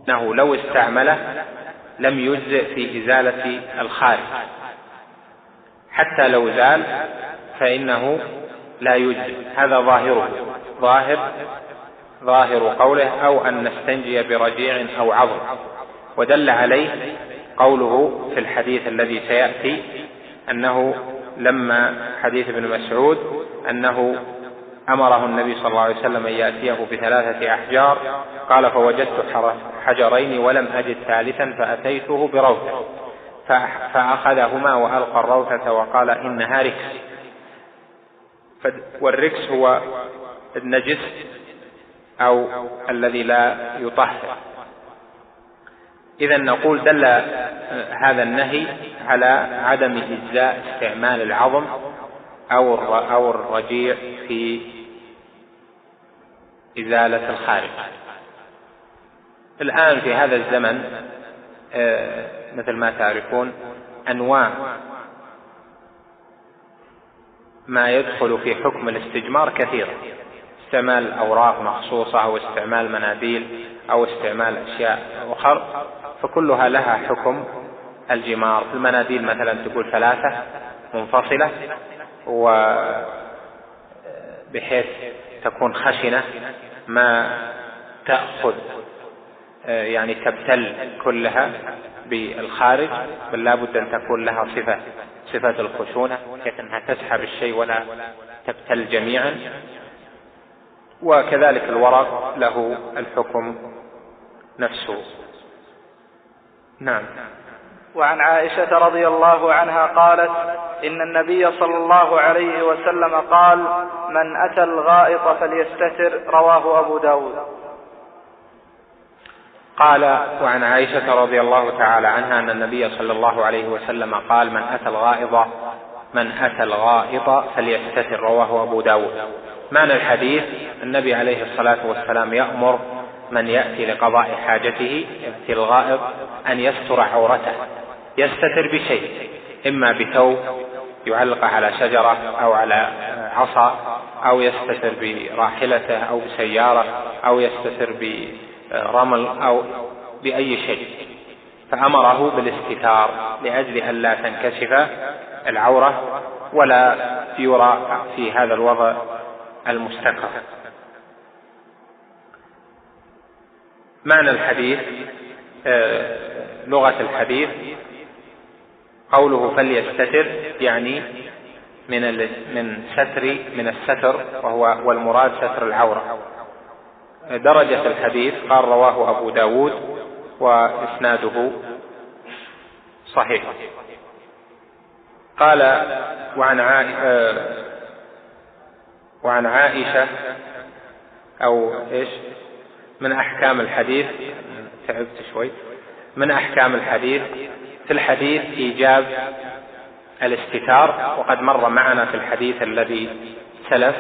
أنه لو استعمله لم يجزئ في إزالة الخارج، حتى لو زال فإنه لا يجزئ. هذا ظاهر قوله أو أن نستنجي برجيع أو عظم. ودل عليه قوله في الحديث الذي سيأتي أنه لما حديث ابن مسعود أنه أمره النبي صلى الله عليه وسلم أن يأتيه ب3 أحجار، قال فوجدت حجرين ولم أجد ثالثا فأتيته بروثة فأخذهما وألقى الروثة وقال إنها ركس. والركس هو النجس أو الذي لا يطهر. إذن نقول دل هذا النهي على عدم إجزاء استعمال العظم أو الرجيع في إزالة الخارج. الآن في هذا الزمن مثل ما تعرفون أنواع ما يدخل في حكم الاستجمار كثيرة، استعمال أوراق مخصوصة أو استعمال مناديل أو استعمال أشياء أخرى، فكلها لها حكم الجمار. المناديل مثلا تقول 3 منفصلة وبحيث تكون خشنة ما تأخذ يعني تبتل كلها بالخارج، بل لا بد أن تكون لها صفة الخشونة بحيث أنها تسحب الشيء ولا تبتل جميعا. وكذلك الورق له الحكم نفسه. نعم. وعن عائشة رضي الله عنها قالت إن النبي صلى الله عليه وسلم قال من أتى الغائط فليستتر، رواه أبو داود. قال وعن عائشة رضي الله تعالى عنها أن النبي صلى الله عليه وسلم قال من أتى الغائط فليستتر، رواه أبو داود. معنى الحديث النبي عليه الصلاة والسلام يأمر من يأتي لقضاء حاجته يأتي الغائط أن يستر عورته، يستتر بشيء، إما بثوب يعلق على شجرة أو على عصا، أو يستتر براحلته أو بسيارة، أو يستتر برمل أو بأي شيء. فأمره بالاستتار لأجل أن لا تنكشف العورة ولا يرى في هذا الوضع المستكر. معنى الحديث لغة الحديث قوله فليستتر يعني من الستر والمراد ستر العورة. درجة الحديث قال رواه أبو داود وإسناده صحيح. قال وعن عائشة أو إيش من أحكام الحديث، تعبت شوي، من أحكام الحديث في الحديث إيجاب الاستتار. وقد مر معنا في الحديث الذي سلف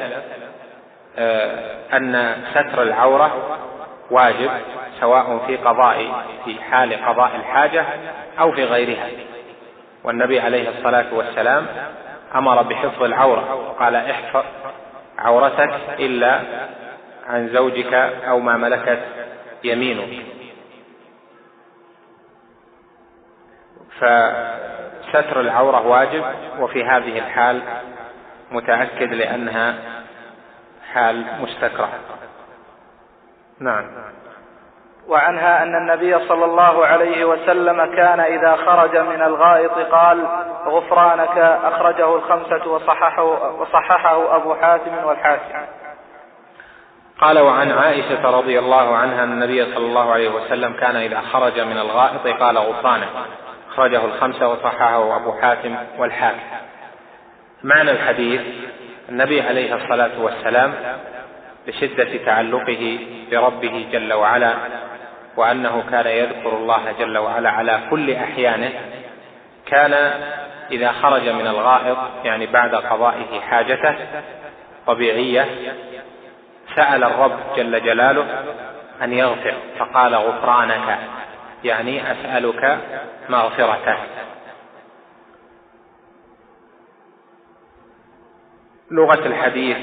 أن ستر العورة واجب سواء في حال قضاء الحاجة أو في غيرها. والنبي عليه الصلاة والسلام أمر بحفظ العورة وقال احفظ عورتك إلا عن زوجك أو ما ملكت يمينك. فستر العورة واجب، وفي هذه الحال متأكد لأنها حال مستكره. نعم. وعنها أن النبي صلى الله عليه وسلم كان إذا خرج من الغائط قال غفرانك، أخرجه 5 وصححه أبو حاتم والحاكم. قال وعن عائشة رضي الله عنها أن النبي صلى الله عليه وسلم كان إذا خرج من الغائط قال غفرانك، أخرجه 5 وصححه أبو حاتم والحاكم. معنى الحديث النبي عليه الصلاة والسلام بشدة تعلقه بربه جل وعلا، وأنه كان يذكر الله جل وعلا على كل أحيانه، كان إذا خرج من الغائط يعني بعد قضائه حاجته طبيعية سأل الرب جل جلاله أن يغفر، فقال غفرانك يعني أسألك مغفرته. لغة الحديث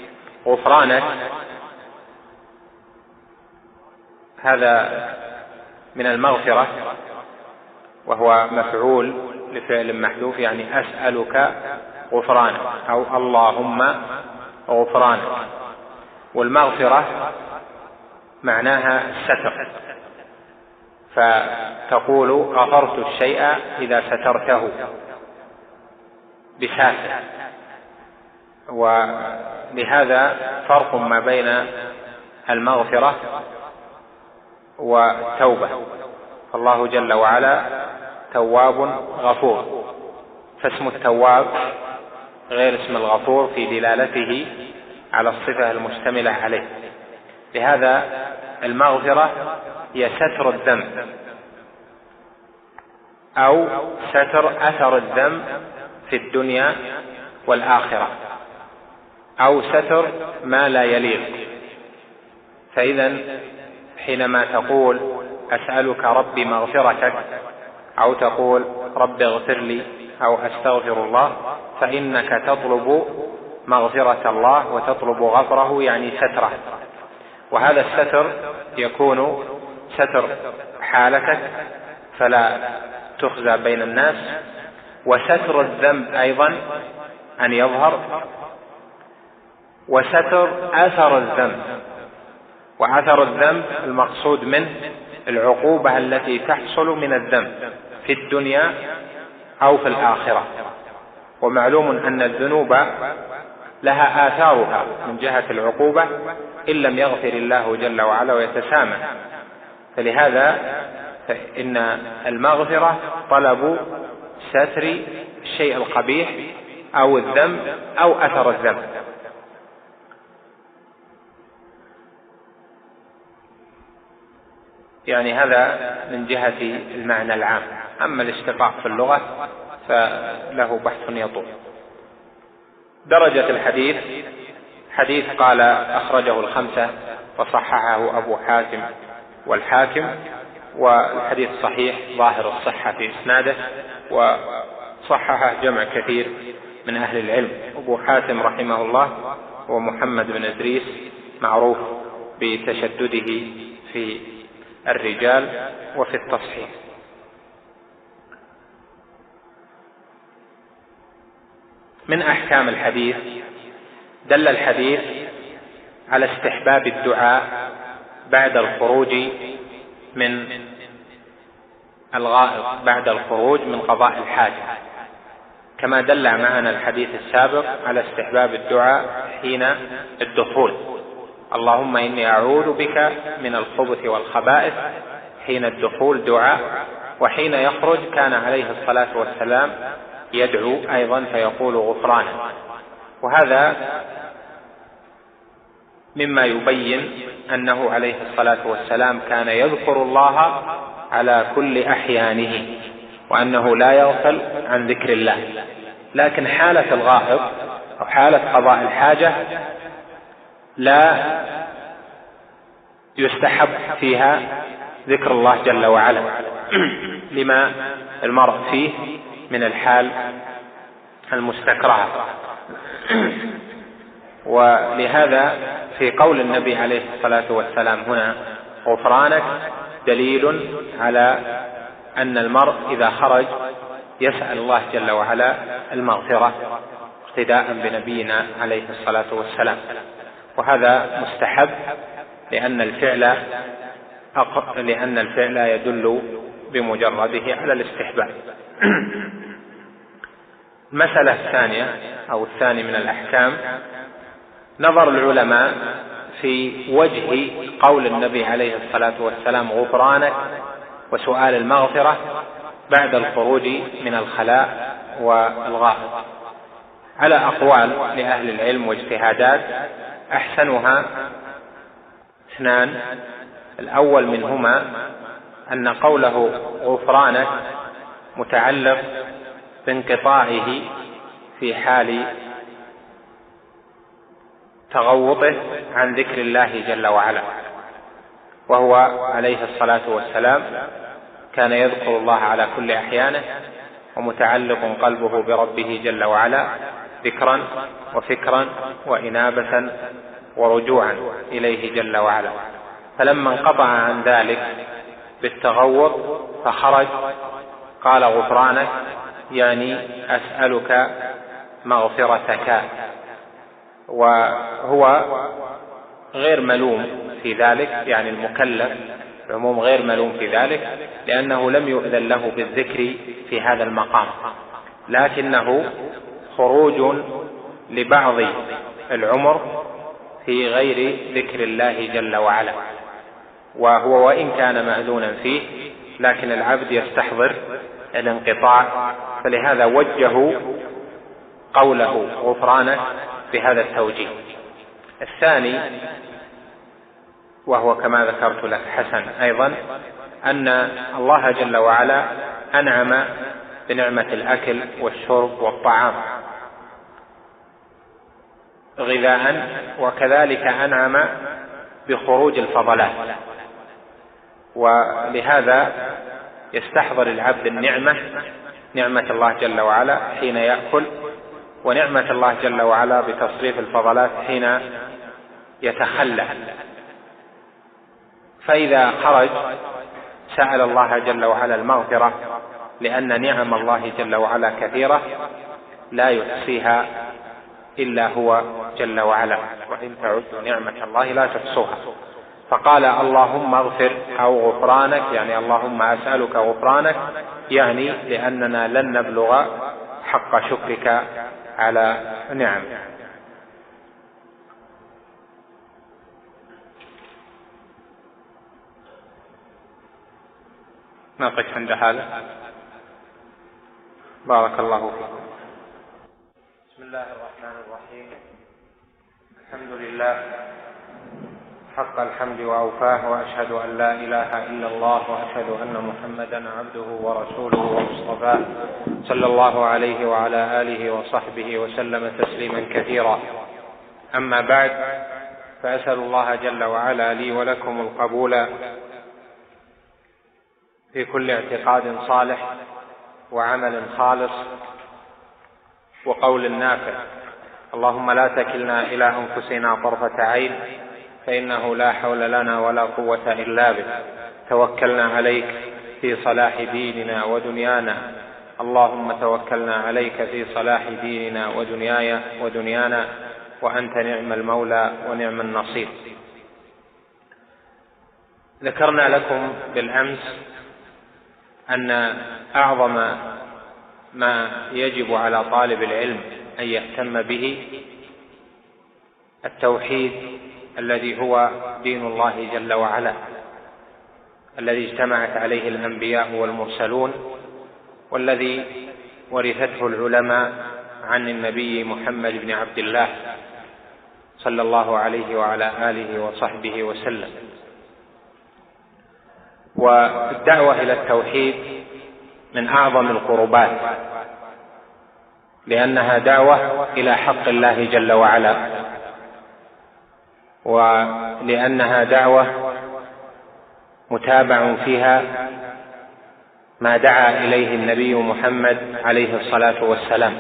غفرانك هذا من المغفرة، وهو مفعول لفعل محذوف، يعني أسألك غفرانك أو اللهم غفرانك. والمغفرة معناها الستر، فتقول غفرت الشيء إذا سترته بساتر. ولهذا فرق ما بين المغفرة والتوبة، فالله جل وعلا تواب غفور، فاسم التواب غير اسم الغفور في دلالته على الصفة المشتملة عليه. لهذا المغفرة هي ستر الذنب أو ستر أثر الذنب في الدنيا والآخرة، أو ستر ما لا يليق. فإذا حينما تقول أسألك ربي مغفرتك، أو تقول رب اغفر لي، أو أستغفر الله، فإنك تطلب مغفرة الله وتطلب غفره، يعني ستره. وهذا الستر يكون ستر حالتك فلا تخزى بين الناس، وستر الذنب أيضا أن يظهر، وستر أثر الذنب. وأثر الذنب المقصود منه العقوبة التي تحصل من الذنب في الدنيا أو في الآخرة. ومعلوم أن الذنوب لها آثارها من جهة العقوبة إن لم يغفر الله جل وعلا ويتسامح. فلهذا فإن المغفرة طلب ستر الشيء القبيح أو الذنب أو أثر الذنب. يعني هذا من جهة المعنى العام. أما الاشتقاق في اللغة فله بحث يطول. درجة الحديث: حديث قال أخرجه الخمسة وصححه أبو حاتم والحاكم، والحديث صحيح ظاهر الصحة في إسناده، وصححه جمع كثير من أهل العلم. أبو حاتم رحمه الله هو محمد بن إدريس، معروف بتشدده في الرجال وفي التصحيح. من أحكام الحديث: دل الحديث على استحباب الدعاء بعد الخروج من الغائط، بعد الخروج من قضاء الحاجة، كما دل معنا الحديث السابق على استحباب الدعاء حين الدخول: اللهم إني أعوذ بك من الخبث والخبائث. حين الدخول دعاء، وحين يخرج كان عليه الصلاة والسلام يدعو أيضا فيقول غفرانك. وهذا مما يبين أنه عليه الصلاة والسلام كان يذكر الله على كل أحيانه، وأنه لا يغفل عن ذكر الله. لكن حالة الغائط أو حالة قضاء الحاجة لا يستحب فيها ذكر الله جل وعلا لما المرء فيه من الحال المستكرهة. ولهذا في قول النبي عليه الصلاة والسلام هنا غفرانك دليل على أن المرء إذا خرج يسأل الله جل وعلا المغفرة اقتداء بنبينا عليه الصلاة والسلام. وهذا مستحب لأن الفعل يدل بمجرده على الاستحباب. المسألة الثانية أو الثاني من الأحكام: نظر العلماء في وجه قول النبي عليه الصلاة والسلام غفرانك وسؤال المغفرة بعد الخروج من الخلاء والغائط، على أقوال لأهل العلم واجتهادات، أحسنها اثنان. الأول منهما أن قوله غفرانك متعلق بانقطاعه في حال تغوطه عن ذكر الله جل وعلا، وهو عليه الصلاة والسلام كان يذكر الله على كل أحيانه، ومتعلق قلبه بربه جل وعلا ذكرا وفكرا وإنابة ورجوعا إليه جل وعلا. فلما انقطع عن ذلك بالتغوط فخرج قال غفرانك، يعني أسألك مغفرتك، وهو غير ملوم في ذلك، يعني المكلف العموم غير ملوم في ذلك، لأنه لم يؤذن له بالذكر في هذا المقام، لكنه خروج لبعض العمر في غير ذكر الله جل وعلا، وهو وإن كان مأذونا فيه لكن العبد يستحضر الانقطاع، فلهذا وجهوا قوله غفرانك بهذا التوجيه. الثاني وهو كما ذكرت لك حسن أيضا، أن الله جل وعلا أنعم بنعمة الأكل والشرب والطعام غذاء، وكذلك أنعم بخروج الفضلات، ولهذا يستحضر العبد نعمة الله جل وعلا حين يأكل، ونعمة الله جل وعلا بتصريف الفضلات حين يتخلى. فإذا خرج سأل الله جل وعلا المغفرة، لأن نعم الله جل وعلا كثيرة لا يحصيها إلا هو جل وعلا، وإن تعدوا نعمة الله لا تحصوها. فقال اللهم اغفر أو غفرانك، يعني اللهم أسألك غفرانك، يعني لأننا لن نبلغ حق شكرك على نعم. نقف عند هذا. بارك الله فيكم. بسم الله الرحمن الرحيم. الحمد لله حق الحمد وأوفاه، وأشهد أن لا إله إلا الله، وأشهد أن محمدا عبده ورسوله ومصطفاه، صلى الله عليه وعلى آله وصحبه وسلم تسليما كثيرا. أما بعد، فأسأل الله جل وعلا لي ولكم القبول في كل اعتقاد صالح وعمل خالص وقول نافع. اللهم لا تكلنا إلى أنفسنا طرفة عين، فإنه لا حول لنا ولا قوة إلا بك، توكلنا عليك في صلاح ديننا ودنيانا. اللهم توكلنا عليك في صلاح ديننا ودنيانا، وأنت نعم المولى ونعم النصير. ذكرنا لكم بالأمس أن أعظم ما يجب على طالب العلم أن يهتم به التوحيد، الذي هو دين الله جل وعلا، الذي اجتمعت عليه الأنبياء والمرسلون، والذي ورثته العلماء عن النبي محمد بن عبد الله صلى الله عليه وعلى آله وصحبه وسلم. والدعوة إلى التوحيد من أعظم القربات، لأنها دعوة إلى حق الله جل وعلا، ولأنها دعوة متابع فيها ما دعا إليه النبي محمد عليه الصلاة والسلام،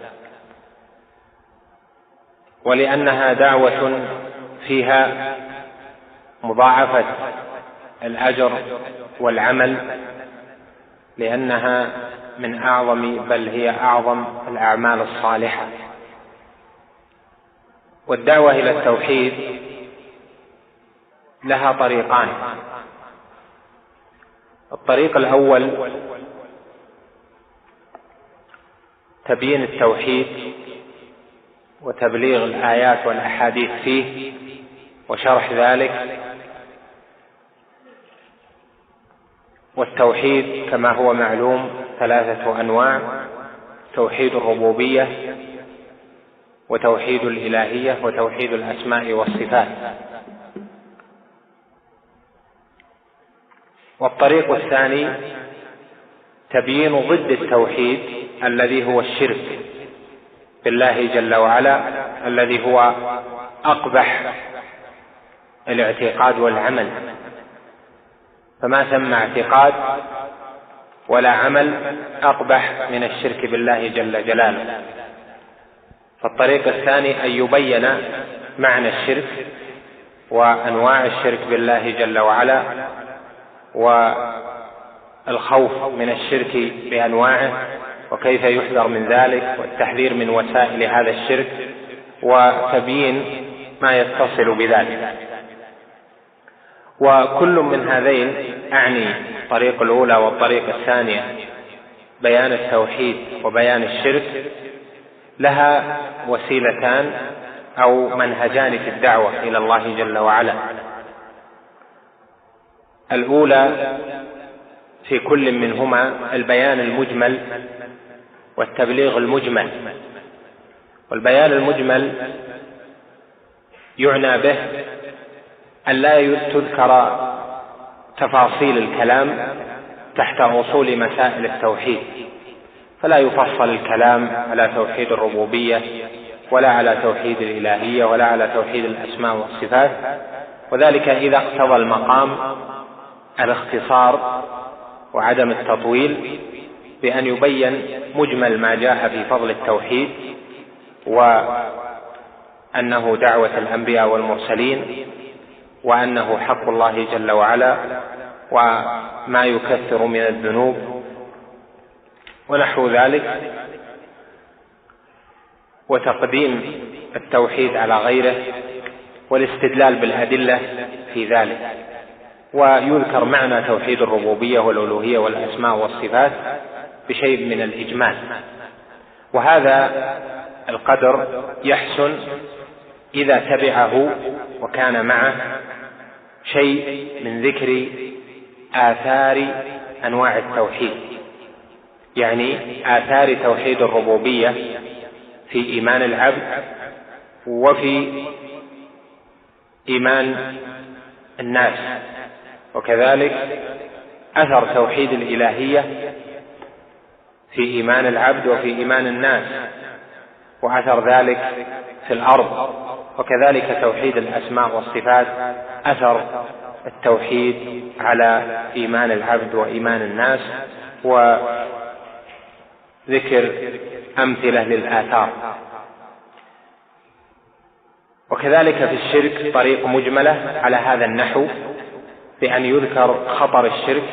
ولأنها دعوة فيها مضاعفة الأجر والعمل، لأنها من أعظم بل هي أعظم الأعمال الصالحة. والدعوة إلى التوحيد لها طريقان. الطريق الأول تبيين التوحيد وتبليغ الآيات والأحاديث فيه وشرح ذلك. والتوحيد كما هو معلوم 3 أنواع: توحيد الربوبية، وتوحيد الإلهية، وتوحيد الأسماء والصفات. والطريق الثاني تبيين ضد التوحيد الذي هو الشرك بالله جل وعلا، الذي هو أقبح الاعتقاد والعمل، فما ثم اعتقاد ولا عمل أقبح من الشرك بالله جل جلاله. فالطريق الثاني أن يبين معنى الشرك وأنواع الشرك بالله جل وعلا، والخوف من الشرك بأنواعه وكيف يحذر من ذلك، والتحذير من وسائل هذا الشرك، وتبيين ما يتصل بذلك. وكل من هذين، أعني الطريق الأولى والطريق الثانية، بيان التوحيد وبيان الشرك، لها وسيلتان أو منهجان في الدعوة إلى الله جل وعلا. الأولى في كل منهما البيان المجمل والتبليغ المجمل. والبيان المجمل يعنى به أن لا تذكر تفاصيل الكلام تحت أصول مسائل التوحيد، فلا يفصل الكلام على توحيد الربوبية ولا على توحيد الإلهية ولا على توحيد الأسماء والصفات، وذلك إذا اقتضى المقام الاختصار وعدم التطويل، بأن يبين مجمل ما جاء في فضل التوحيد، وأنه دعوة الأنبياء والمرسلين، وأنه حق الله جل وعلا، وما يكثر من الذنوب ونحو ذلك، وتقديم التوحيد على غيره والاستدلال بالأدلة في ذلك. ويذكر معنى توحيد الربوبية والألوهية والأسماء والصفات بشيء من الإجمال. وهذا القدر يحسن إذا تبعه وكان معه شيء من ذكر آثار أنواع التوحيد، يعني آثار توحيد الربوبية في إيمان العبد وفي إيمان الناس، وكذلك أثر توحيد الإلهية في إيمان العبد وفي إيمان الناس، وأثر ذلك في الأرض، وكذلك توحيد الأسماء والصفات أثر التوحيد على إيمان العبد وإيمان الناس، وذكر أمثلة للآثار. وكذلك في الشرك طريق مجملة على هذا النحو، بأن يذكر خطر الشرك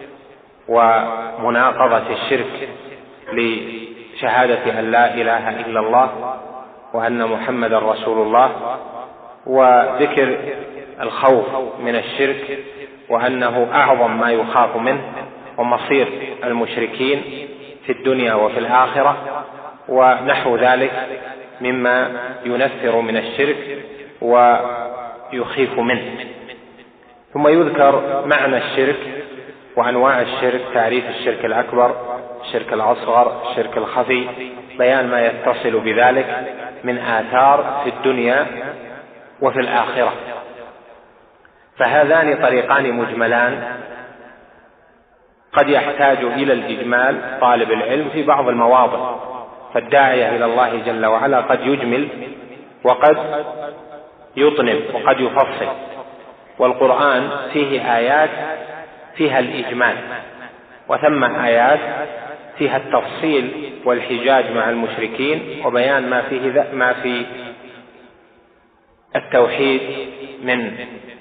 ومناقضة الشرك لشهادة أن لا إله إلا الله وأن محمد رسول الله، وذكر الخوف من الشرك وأنه أعظم ما يخاف منه ومصير المشركين في الدنيا وفي الآخرة، ونحو ذلك مما ينفر من الشرك ويخيف منه. ثم يذكر معنى الشرك وأنواع الشرك، تعريف الشرك الأكبر، الشرك الأصغر، الشرك الخفي، بيان ما يتصل بذلك من آثار في الدنيا وفي الآخرة. فهذان طريقان مجملان قد يحتاج إلى الإجمال طالب العلم في بعض المواضع، فالداعية إلى الله جل وعلا قد يجمل وقد يطنب وقد يفصل. والقرآن فيه آيات فيها الإجمال، وثم آيات فيها التفصيل والحجاج مع المشركين وبيان ما في التوحيد من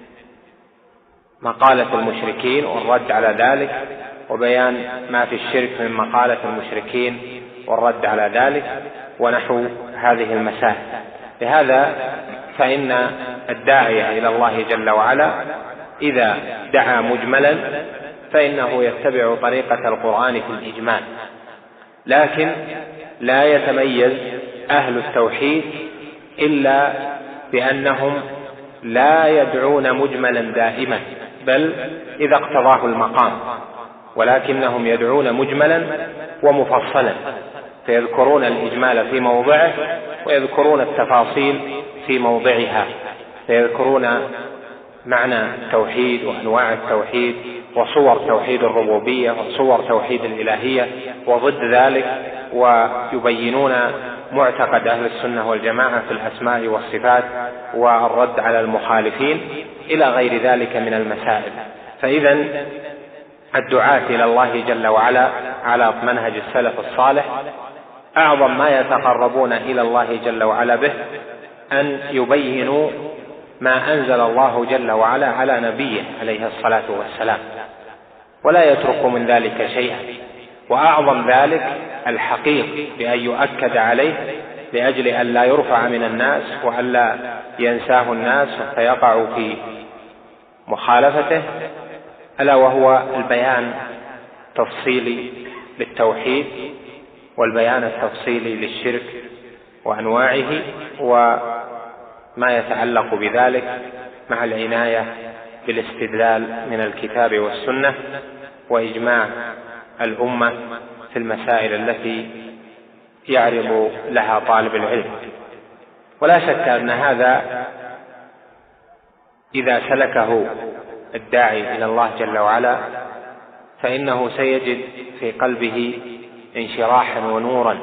مقالة المشركين والرد على ذلك، وبيان ما في الشرك من مقالة المشركين والرد على ذلك، ونحو هذه المسائل. لهذا فإن الداعية إلى الله جل وعلا إذا دعا مجملا فإنه يتبع طريقة القرآن في الإجمال، لكن لا يتميز أهل التوحيد إلا بأنهم لا يدعون مجملا دائما، بل إذا اقتضاه المقام، ولكنهم يدعون مجملا ومفصلا، فيذكرون الإجمال في موضعه ويذكرون التفاصيل في موضعها، فيذكرون معنى التوحيد وأنواع التوحيد وصور توحيد الربوبية وصور توحيد الإلهية وضد ذلك، ويبينون معتقد أهل السنة والجماعة في الأسماء والصفات والرد على المخالفين إلى غير ذلك من المسائل. فإذا الدعاة إلى الله جل وعلا على منهج السلف الصالح أعظم ما يتقربون إلى الله جل وعلا به أن يبينوا ما أنزل الله جل وعلا على نبيه عليه الصلاة والسلام، ولا يترك من ذلك شيئا. وأعظم ذلك الحقيق بأن يؤكد عليه لأجل أن لا يرفع من الناس وأن لا ينساه الناس فيقع في مخالفته، ألا وهو البيان التفصيلي للتوحيد والبيان التفصيلي للشرك وأنواعه وما يتعلق بذلك، مع العناية بالاستدلال من الكتاب والسنة وإجماع الأمة في المسائل التي يعرض لها طالب العلم. ولا شك أن هذا إذا سلكه الداعي إلى الله جل وعلا فإنه سيجد في قلبه انشراحا ونورا،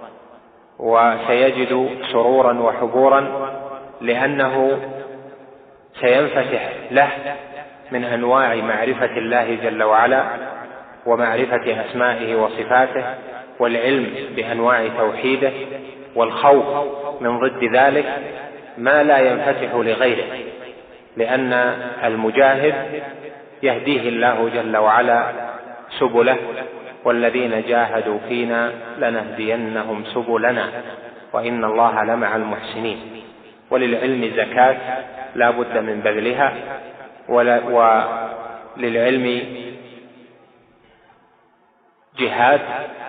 وسيجد سرورا وحبورا، لأنه سينفتح له من أنواع معرفة الله جل وعلا ومعرفة أسمائه وصفاته والعلم بأنواع توحيده، والخوف من ضد ذلك ما لا ينفتح لغيره، لأن المجاهد يهديه الله جل وعلا سبله، والذين جاهدوا فينا لنهدينهم سبلنا وإن الله لمع المحسنين. وللعلم زكاة لا بد من بذلها، وللعلم جهاد،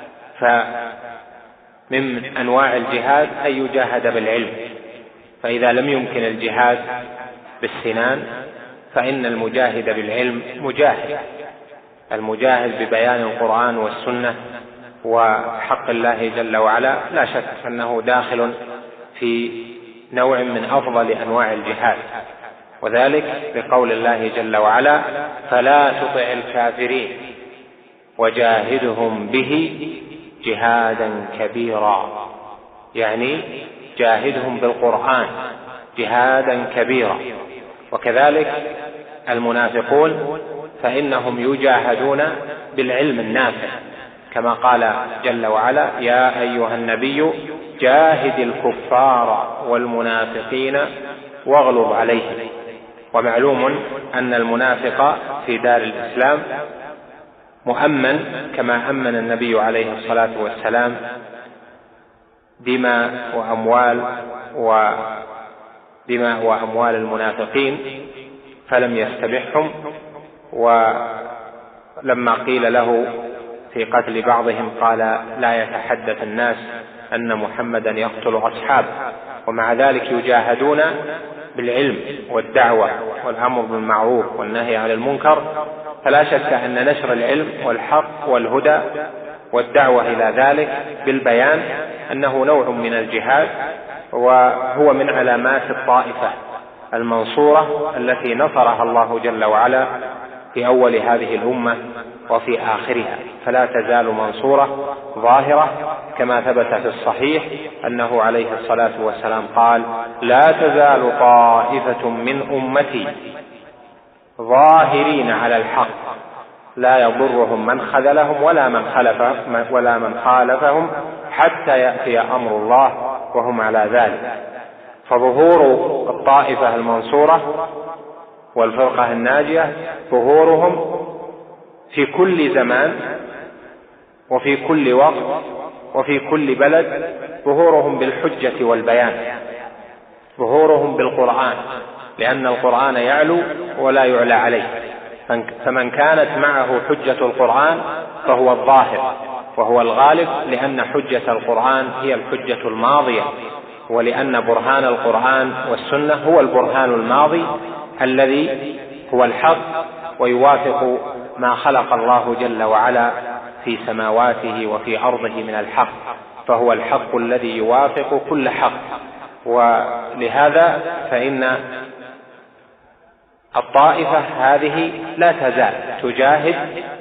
فمن أنواع الجهاد أن يجاهد بالعلم، فإذا لم يمكن الجهاد بالسنان فإن المجاهد بالعلم مجاهد، المجاهد ببيان القرآن والسنة وحق الله جل وعلا لا شك أنه داخل في نوع من أفضل أنواع الجهاد، وذلك بقول الله جل وعلا: فلا تطع الكافرين وجاهدهم به جهادا كبيرا، يعني جاهدهم بالقرآن جهادا كبيرا. وكذلك المنافقون فإنهم يجاهدون بالعلم النافع، كما قال جل وعلا: يا أيها النبي جاهد الكفار والمنافقين واغلظ عليهم. ومعلوم أن المنافق في دار الإسلام مؤمن كما أمن النبي عليه الصلاة والسلام دماء وأموال المنافقين فلم يستبحهم. ولما قيل له في قتل بعضهم قال: لا يتحدث الناس أن محمدا يقتل أصحابه. ومع ذلك يجاهدون بالعلم والدعوة والأمر بالمعروف والنهي عن المنكر. فلا شك أن نشر العلم والحق والهدى والدعوة إلى ذلك بالبيان أنه نوع من الجهاد، وهو من علامات الطائفة المنصورة التي نصرها الله جل وعلا في أول هذه الأمة وفي آخرها، فلا تزال منصورة ظاهرة، كما ثبت في الصحيح أنه عليه الصلاة والسلام قال: لا تزال طائفة من أمتي ظاهرين على الحق لا يضرهم من خذلهم ولا من خالفهم حتى يأتي أمر الله وهم على ذلك. فظهور الطائفة المنصورة والفرقة الناجية ظهورهم في كل زمان وفي كل وقت وفي كل بلد، ظهورهم بالحجة والبيان، ظهورهم بالقرآن، لأن القرآن يعلو ولا يعلى عليه، فمن كانت معه حجة القرآن فهو الظاهر وهو الغالب، لأن حجة القرآن هي الحجة الماضية، ولأن برهان القرآن والسنة هو البرهان الماضي الذي هو الحق ويوافق ما خلق الله جل وعلا في سماواته وفي أرضه من الحق، فهو الحق الذي يوافق كل حق. ولهذا فإن الطائفة هذه لا تزال تجاهد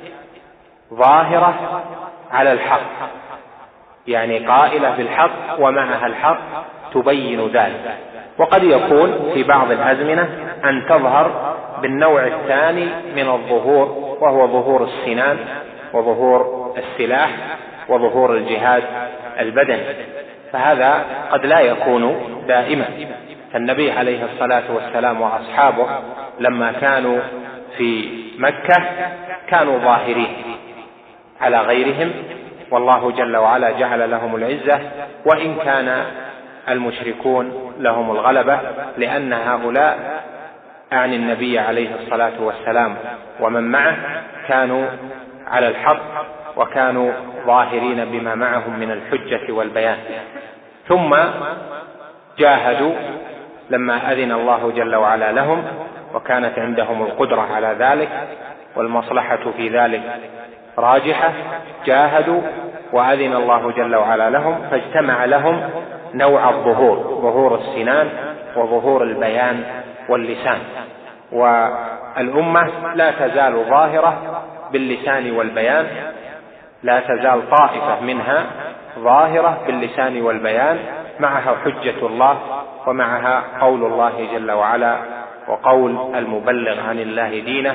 ظاهرة على الحق، يعني قائلة بالحق ومعها الحق تبين ذلك. وقد يكون في بعض الأزمنة أن تظهر بالنوع الثاني من الظهور، وهو ظهور السنان وظهور السلاح وظهور الجهاد البدني، فهذا قد لا يكون دائما. فالنبي عليه الصلاة والسلام وأصحابه لما كانوا في مكة كانوا ظاهرين على غيرهم، والله جل وعلا جعل لهم العزة، وإن كان المشركون لهم الغلبة، لأن هؤلاء عن النبي عليه الصلاة والسلام ومن معه كانوا على الحق وكانوا ظاهرين بما معهم من الحجة والبيان. ثم جاهدوا لما أذن الله جل وعلا لهم، وكانت عندهم القدرة على ذلك والمصلحة في ذلك راجحة، جاهدوا وأذن الله جل وعلا لهم، فاجتمع لهم نوع الظهور، ظهور السنان وظهور البيان واللسان. والأمة لا تزال ظاهرة باللسان والبيان، لا تزال طائفة منها ظاهرة باللسان والبيان، معها حجة الله ومعها قول الله جل وعلا وقول المبلغ عن الله دينه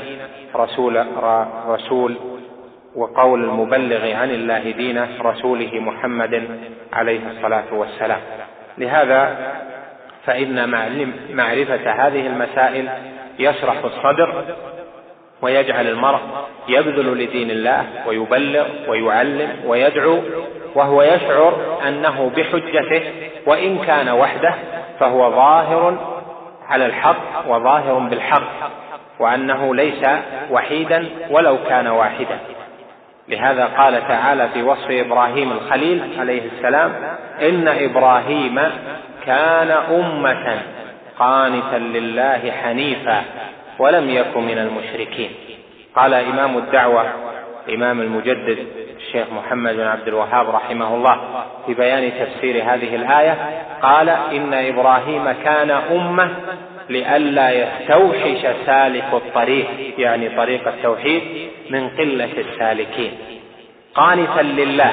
وقول المبلغ عن الله دينه رسوله محمد عليه الصلاة والسلام. لهذا فإن معرفة هذه المسائل يشرح الصدر ويجعل المرء يبذل لدين الله ويبلغ ويعلم ويدعو، وهو يشعر أنه بحجته وإن كان وحده فهو ظاهر على الحق وظاهر بالحق، وأنه ليس وحيدا ولو كان واحدا. لهذا قال تعالى في وصف إبراهيم الخليل عليه السلام: إن إبراهيم كان أمة قانتا لله حنيفا ولم يكن من المشركين. قال إمام الدعوة إمام المجدد الشيخ محمد بن عبد الوهاب رحمه الله في بيان تفسير هذه الآية، قال: إن إبراهيم كان أمة لئلا يستوحش سالك الطريق، يعني طريق التوحيد، من قلة السالكين، قانتا لله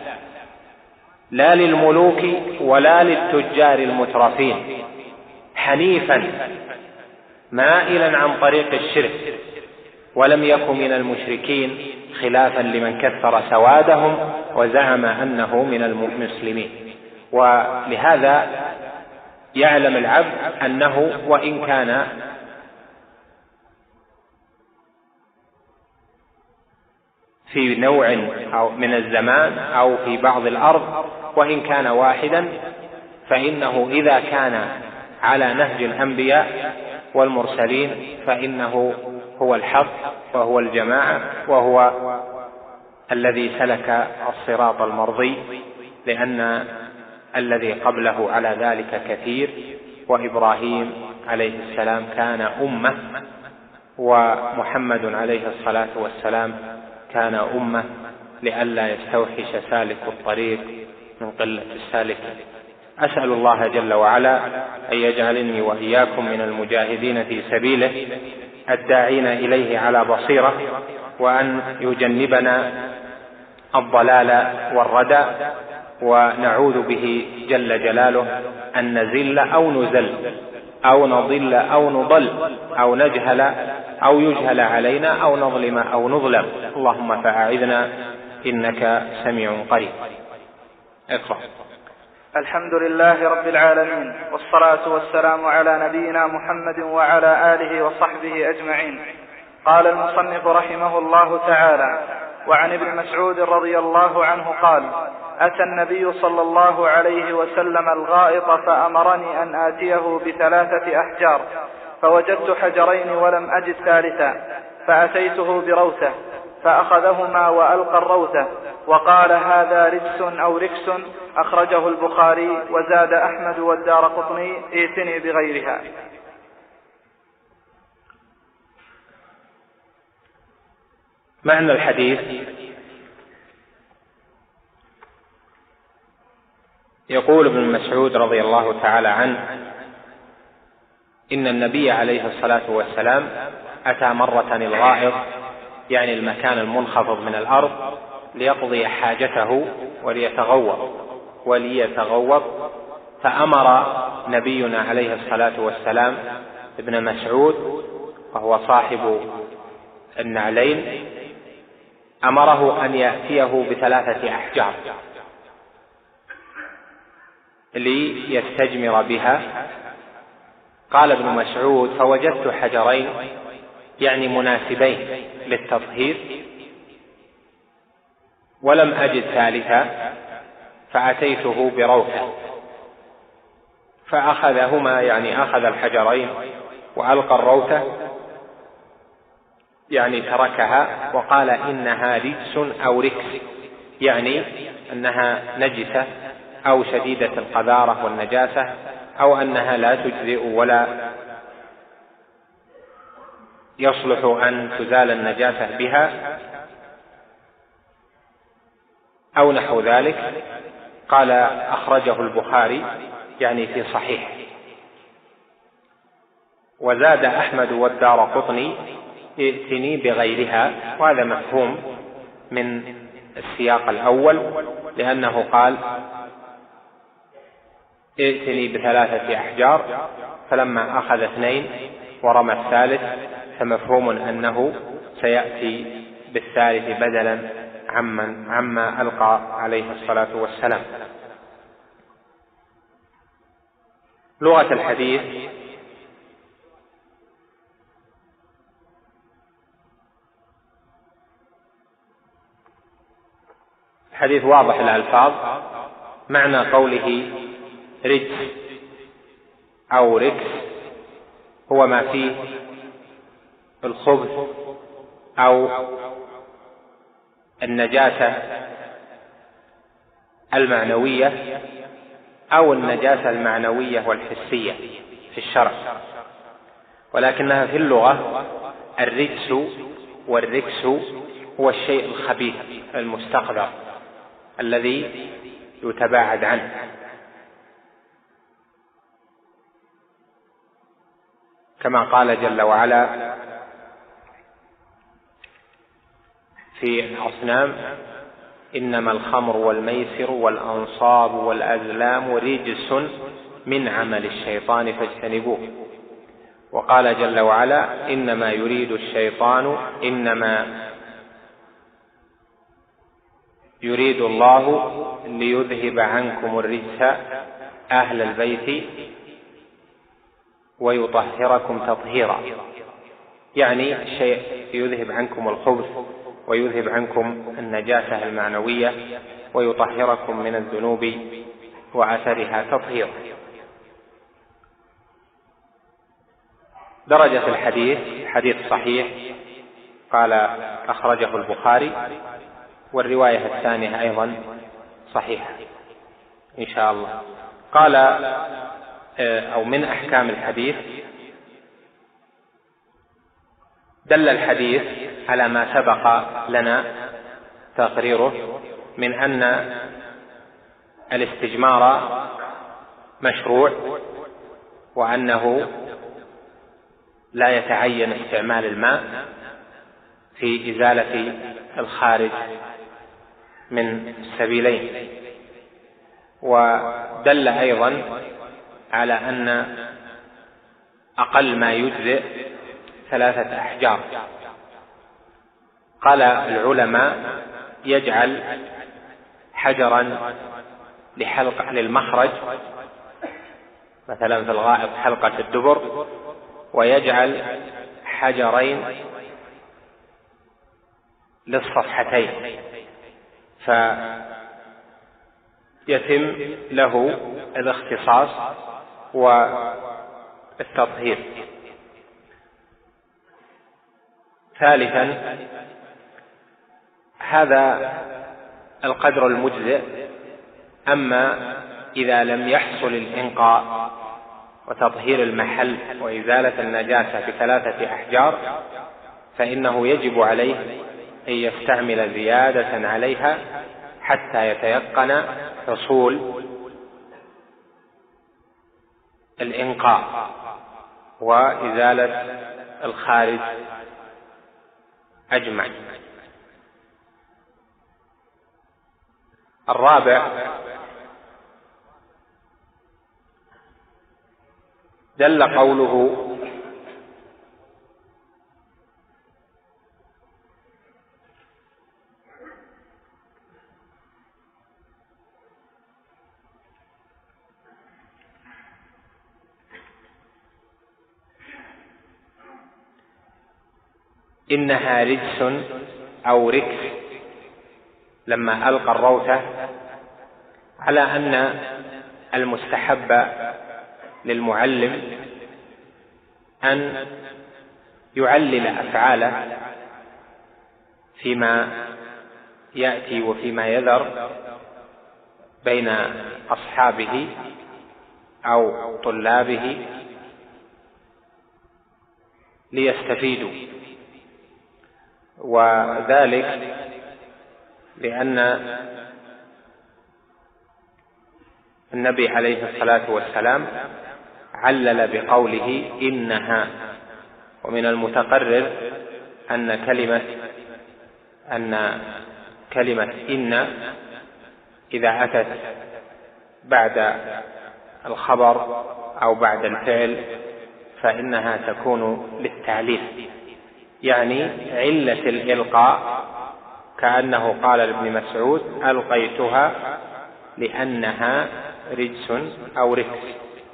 لا للملوك ولا للتجار المترفين، حنيفا مائلا عن طريق الشرك، ولم يكن من المشركين، خلافا لمن كثر سوادهم وزعم أنه من المسلمين. ولهذا يعلم العبد أنه وإن كان في نوع أو من الزمان أو في بعض الأرض، وإن كان واحدا، فإنه إذا كان على نهج الأنبياء والمرسلين فإنه هو الحق وهو الجماعة وهو الذي سلك الصراط المرضي، لأن الذي قبله على ذلك كثير. وإبراهيم عليه السلام كان أمة، ومحمد عليه الصلاة والسلام كان أمة لئلا يستوحش سالك الطريق من قلة السالكين. أسأل الله جل وعلا أن يجعلني وإياكم من المجاهدين في سبيله الداعين إليه على بصيرة، وأن يجنبنا الضلال والردى، ونعوذ به جل جلاله أن نزل أو نزل أو نضل أو نضل أو نجهل أو يجهل علينا أو نظلم أو نظلم. اللهم فأعذنا إنك سميع قريب. اقرأ. الحمد لله رب العالمين، والصلاة والسلام على نبينا محمد وعلى آله وصحبه أجمعين. قال المصنف رحمه الله تعالى: وعن ابن مسعود رضي الله عنه قال: أتى النبي صلى الله عليه وسلم الغائط فأمرني أن آتيه ب3 أحجار، فوجدت حجرين ولم أجد ثالثا، فأتيته بروثة فأخذهما وألقى الروثة وقال: هذا رجس أو ركس، أخرجه البخاري، وزاد أحمد والدارقطني: ائتني بغيرها. معنى الحديث: يقول ابن مسعود رضي الله تعالى عنه إن النبي عليه الصلاة والسلام أتى مرة الغائط، يعني المكان المنخفض من الأرض، ليقضي حاجته وليتغوط، فأمر نبينا عليه الصلاة والسلام ابن مسعود وهو صاحب النعلين، أمره أن يأتيه ب3 أحجار ليستجمر بها. قال ابن مسعود: فوجدت حجرين، يعني مناسبين للتطهير، ولم أجد ثالثا فأتيته بروثة فأخذهما، يعني أخذ الحجرين وألقى الروثة، يعني تركها وقال إنها رجس أو ركس، يعني أنها نجسة أو شديدة القذارة والنجاسة، أو أنها لا تجزئ ولا يصلح أن تزال النجاسة بها أو نحو ذلك. قال أخرجه البخاري يعني في صحيح. وزاد أحمد والدارقطني ائتني بغيرها، وهذا مفهوم من السياق الأول، لأنه قال ائتني ب3 أحجار، فلما أخذ 2 ورمى الثالث فمفهوم أنه سيأتي بالثالث بدلا عما ألقى عليه الصلاة والسلام. لغة الحديث: الحديث واضح الألفاظ. معنى قوله رجس أو ركس هو ما فيه الخبث أو النجاسة المعنوية أو النجاسة المعنوية والحسية في الشرع، ولكنها في اللغة الرجس والركس هو الشيء الخبيث المستقذر الذي يتباعد عنه. كما قال جل وعلا في الأصنام: إنما الخمر والميسر والأنصاب والأزلام رجس من عمل الشيطان فاجتنبوه. وقال جل وعلا: إنما يريد الله ليذهب عنكم الرجس أهل البيت ويطهركم تطهيرا، يعني الشيء يذهب عنكم الخبث ويذهب عنكم النجاسة المعنوية ويطهركم من الذنوب وأثرها تطهيرا. درجة الحديث حديث صحيح، قال أخرجه البخاري، والرواية الثانية أيضا صحيحة إن شاء الله. قال أو من أحكام الحديث: دل الحديث على ما سبق لنا تقريره من أن الاستجمار مشروع، وأنه لا يتعين استعمال الماء في إزالة الخارج من السبيلين. ودل أيضا على أن أقل ما يجزئ 3 أحجار. قال العلماء: يجعل حجرا للمخرج، مثلا في الغائط حلقة الدبر، ويجعل حجرين للصفحتين، فيتم له الاختصاص والتطهير. ثالثا: هذا القدر المجزئ، أما إذا لم يحصل الإنقاء وتطهير المحل وإزالة النجاسة ب3 أحجار فإنه يجب عليه أن يستعمل زيادة عليها حتى يتيقن حصول الإنقاء وإزالة الخارج أجمع. الرابع: دل قوله إنها رجس أو ركس لما ألقى الروثة، على أن المستحب للمعلم أن يعلل أفعاله فيما يأتي وفيما يذر بين أصحابه أو طلابه ليستفيدوا، وذلك لأن النبي عليه الصلاة والسلام علل بقوله إنها، ومن المتقرر أن كلمة إن إذا أتت بعد الخبر أو بعد الفعل فإنها تكون للتعليل، يعني علة الإلقاء، كأنه قال لابن مسعود ألقيتها لأنها رجس أو ركس.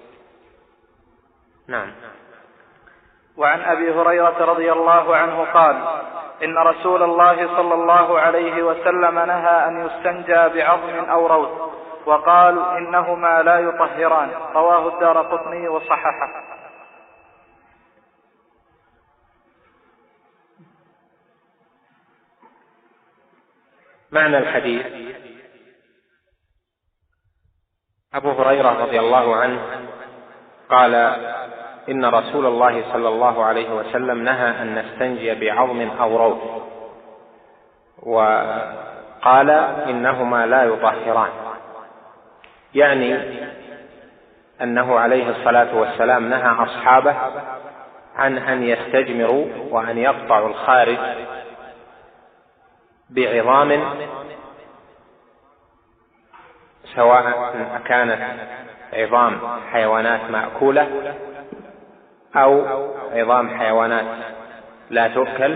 نعم. وعن أبي هريرة رضي الله عنه قال إن رسول الله صلى الله عليه وسلم نهى أن يستنجى بعظم أو روث، وقال إنهما لا يطهران، رواه الدارقطني وصححه. معنى الحديث: أبو هريرة رضي الله عنه قال إن رسول الله صلى الله عليه وسلم نهى أن نستنجي بعظم أو روث، وقال إنهما لا يطهران، يعني أنه عليه الصلاة والسلام نهى أصحابه عن أن يستجمروا وأن يقطعوا الخارج بعظام، سواء كانت عظام حيوانات مأكولة أو عظام حيوانات لا تؤكل،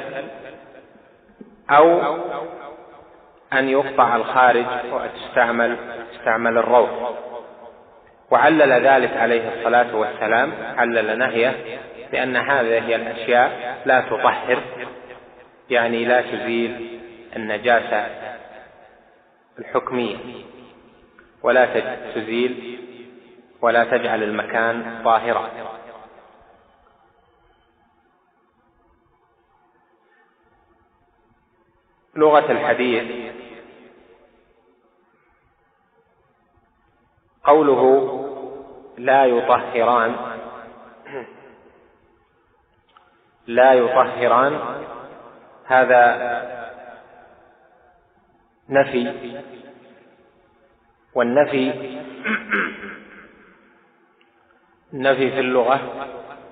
أو أن يقطع الخارج وتستعمل الروث. وعلل ذلك عليه الصلاة والسلام، علل نهيه لأن هذه هي الأشياء لا تطهر، يعني لا تزيل النجاسة الحكمية، ولا تزيل ولا تجعل المكان طاهرا. لغة الحديث: قوله لا يطهران هذا نفي، والنفي في اللغة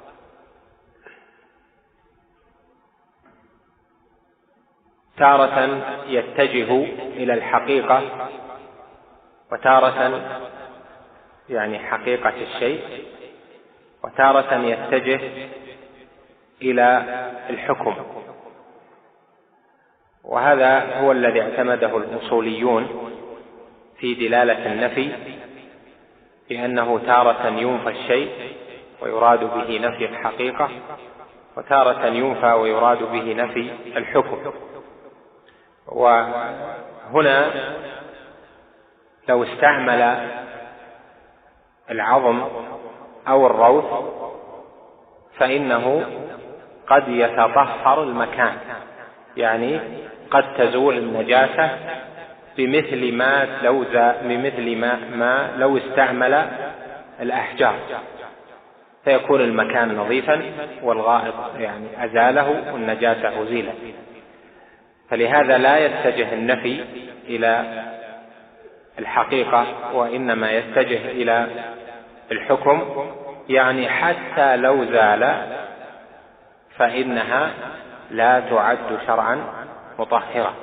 تارة يتجه إلى الحقيقة، وتارة يعني حقيقة الشيء، وتارة يتجه إلى الحكم. وهذا هو الذي اعتمده الأصوليون في دلالة النفي، لأنه تارة ينفى الشيء ويراد به نفي الحقيقة، وتارة ينفى ويراد به نفي الحكم. وهنا لو استعمل العظم أو الروث فإنه قد يتطهر المكان، يعني قد تزول النجاسة بمثل ما لو استعمل الأحجار، فيكون المكان نظيفا والغائط يعني أزاله والنجاسة أزيلت. فلهذا لا يتجه النفي إلى الحقيقة، وإنما يتجه إلى الحكم، يعني حتى لو زال فإنها لا تعد شرعا مطهرة.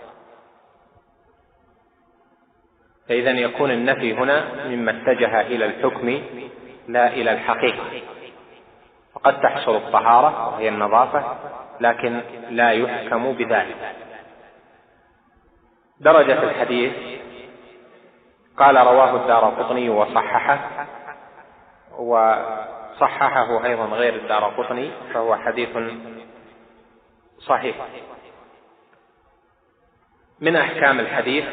فإذا يكون النفي هنا مما اتجه إلى الحكم لا إلى الحقيقة. وقد تحصل الطهارة وهي النظافة، لكن لا يحكم بذلك. درجة الحديث: قال رواه الدارقطني وصححه، وصححه أيضا غير الدارقطني، فهو حديث صحيح. من أحكام الحديث: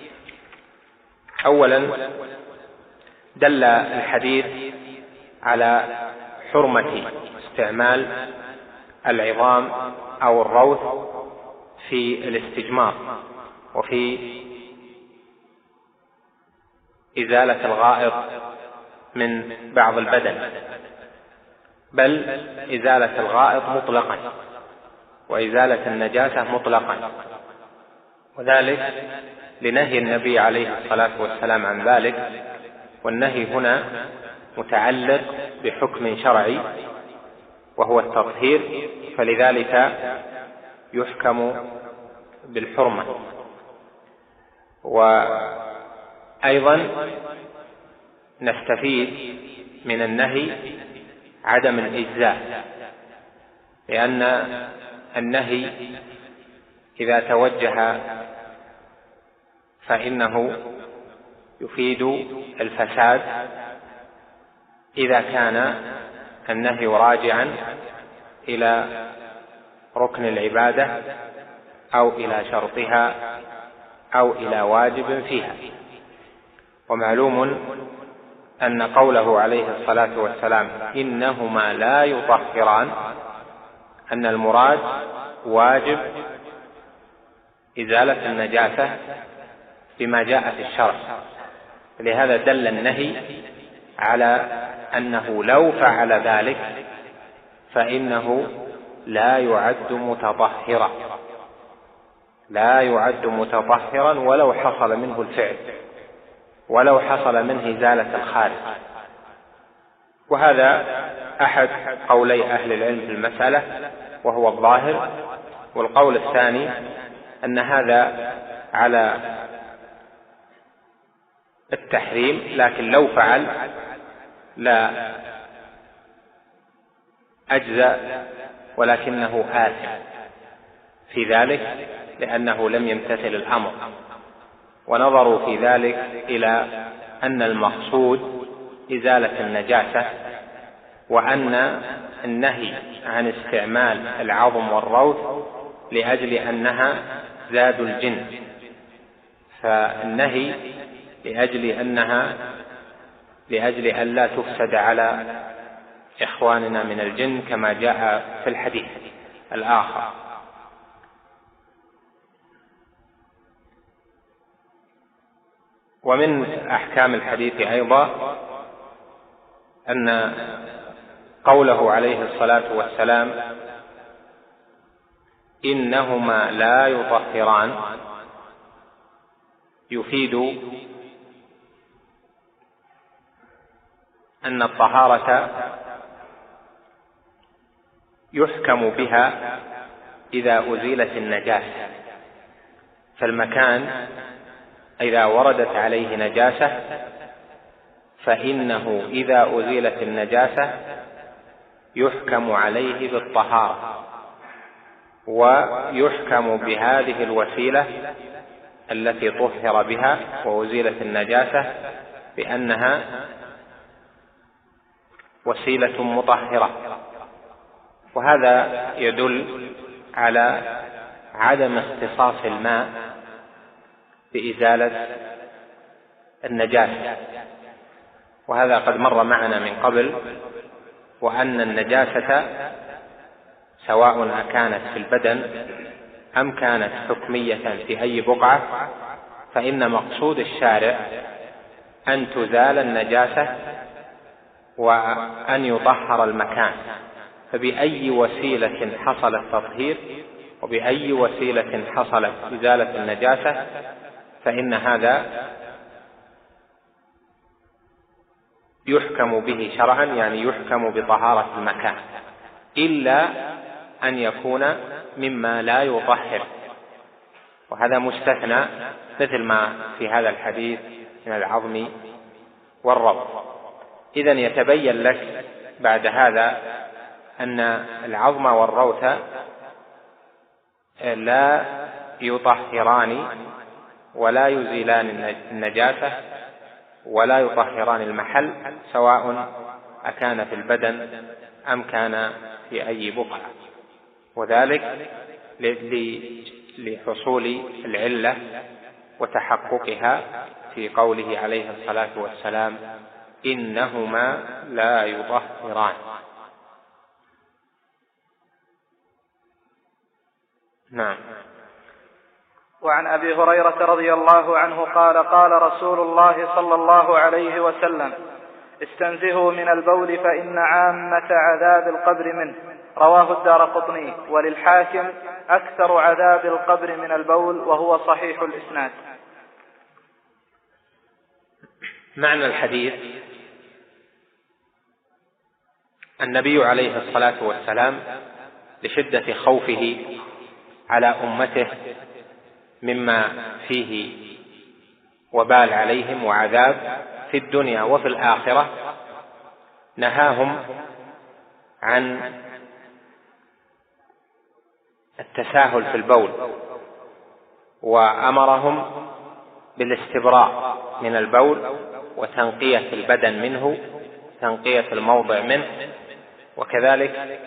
أولا دل الحديث على حرمة استعمال العظام أو الروث في الاستجمار وفي إزالة الغائط من بعض البدن، بل إزالة الغائط مطلقا وإزالة النجاسة مطلقا، وذلك لنهي النبي عليه الصلاة والسلام عن ذلك، والنهي هنا متعلق بحكم شرعي وهو التطهير، فلذلك يحكم بالحرمة. وأيضا نستفيد من النهي عدم الإجزاء، لأن النهي إذا توجه فإنه يفيد الفساد إذا كان النهي راجعا إلى ركن العبادة أو إلى شرطها أو إلى واجب فيها. ومعلوم أن قوله عليه الصلاة والسلام إنهما لا يطهران أن المراد واجب إزالة النجاسة بما جاء في الشرع، لهذا دل النهي على أنه لو فعل ذلك فإنه لا يعد متطهرا، لا يعد متطهرا ولو حصل منه الفعل، ولو حصل منه إزالة الخارج. وهذا أحد قولي أهل العلم في المسألة وهو الظاهر. والقول الثاني أن هذا على التحريم، لكن لو فعل لا أجزأ ولكنه آثم في ذلك لأنه لم يمتثل الأمر. ونظروا في ذلك إلى أن المقصود إزالة النجاسة، وأن النهي عن استعمال العظم والروث لأجل أنها زاد الجن، فالنهي لأجل أن لا تفسد على إخواننا من الجن كما جاء في الحديث الآخر. ومن أحكام الحديث أيضا أن قوله عليه الصلاة والسلام إنهما لا يطهران يفيد أن الطهارة يحكم بها إذا أزيلت النجاسة، فالمكان إذا وردت عليه نجاسة فإنه إذا أزيلت النجاسة يحكم عليه بالطهارة، ويحكم بهذه الوسيلة التي طهر بها وأزيلت النجاسة بأنها وسيلة مطهرة. وهذا يدل على عدم اختصاص الماء بإزالة النجاسة، وهذا قد مر معنا من قبل، وأن النجاسة سواء كانت في البدن أم كانت حكمية في أي بقعة فإن مقصود الشارع أن تزال النجاسة وأن يطهر المكان، فبأي وسيلة حصل التطهير وبأي وسيلة حصلت إزالة النجاسة فإن هذا يحكم به شرعا، يعني يحكم بطهارة المكان، إلا أن يكون مما لا يطهر، وهذا مستثنى مثل ما في هذا الحديث من العظم والروث. إذن يتبين لك بعد هذا أن العظم والروث لا يطهران ولا يزيلان النجاسة ولا يطهران المحل، سواء أكان في البدن أم كان في أي بقعة، وذلك لحصول العلة وتحققها في قوله عليه الصلاة والسلام: إنهما لا يطهران. نعم. وعن أبي هريرة رضي الله عنه قال: قال رسول الله صلى الله عليه وسلم: استنزهوا من البول فإن عامة عذاب القبر منه. رواه الدارقطني. وللحاكم: أكثر عذاب القبر من البول، وهو صحيح الإسناد. معنى الحديث: النبي عليه الصلاة والسلام لشدة خوفه على أمته مما فيه وبال عليهم وعذاب في الدنيا وفي الآخرة نهاهم عن التساهل في البول، وأمرهم بالاستبراء من البول وتنقية البدن منه، تنقية الموضع منه، وكذلك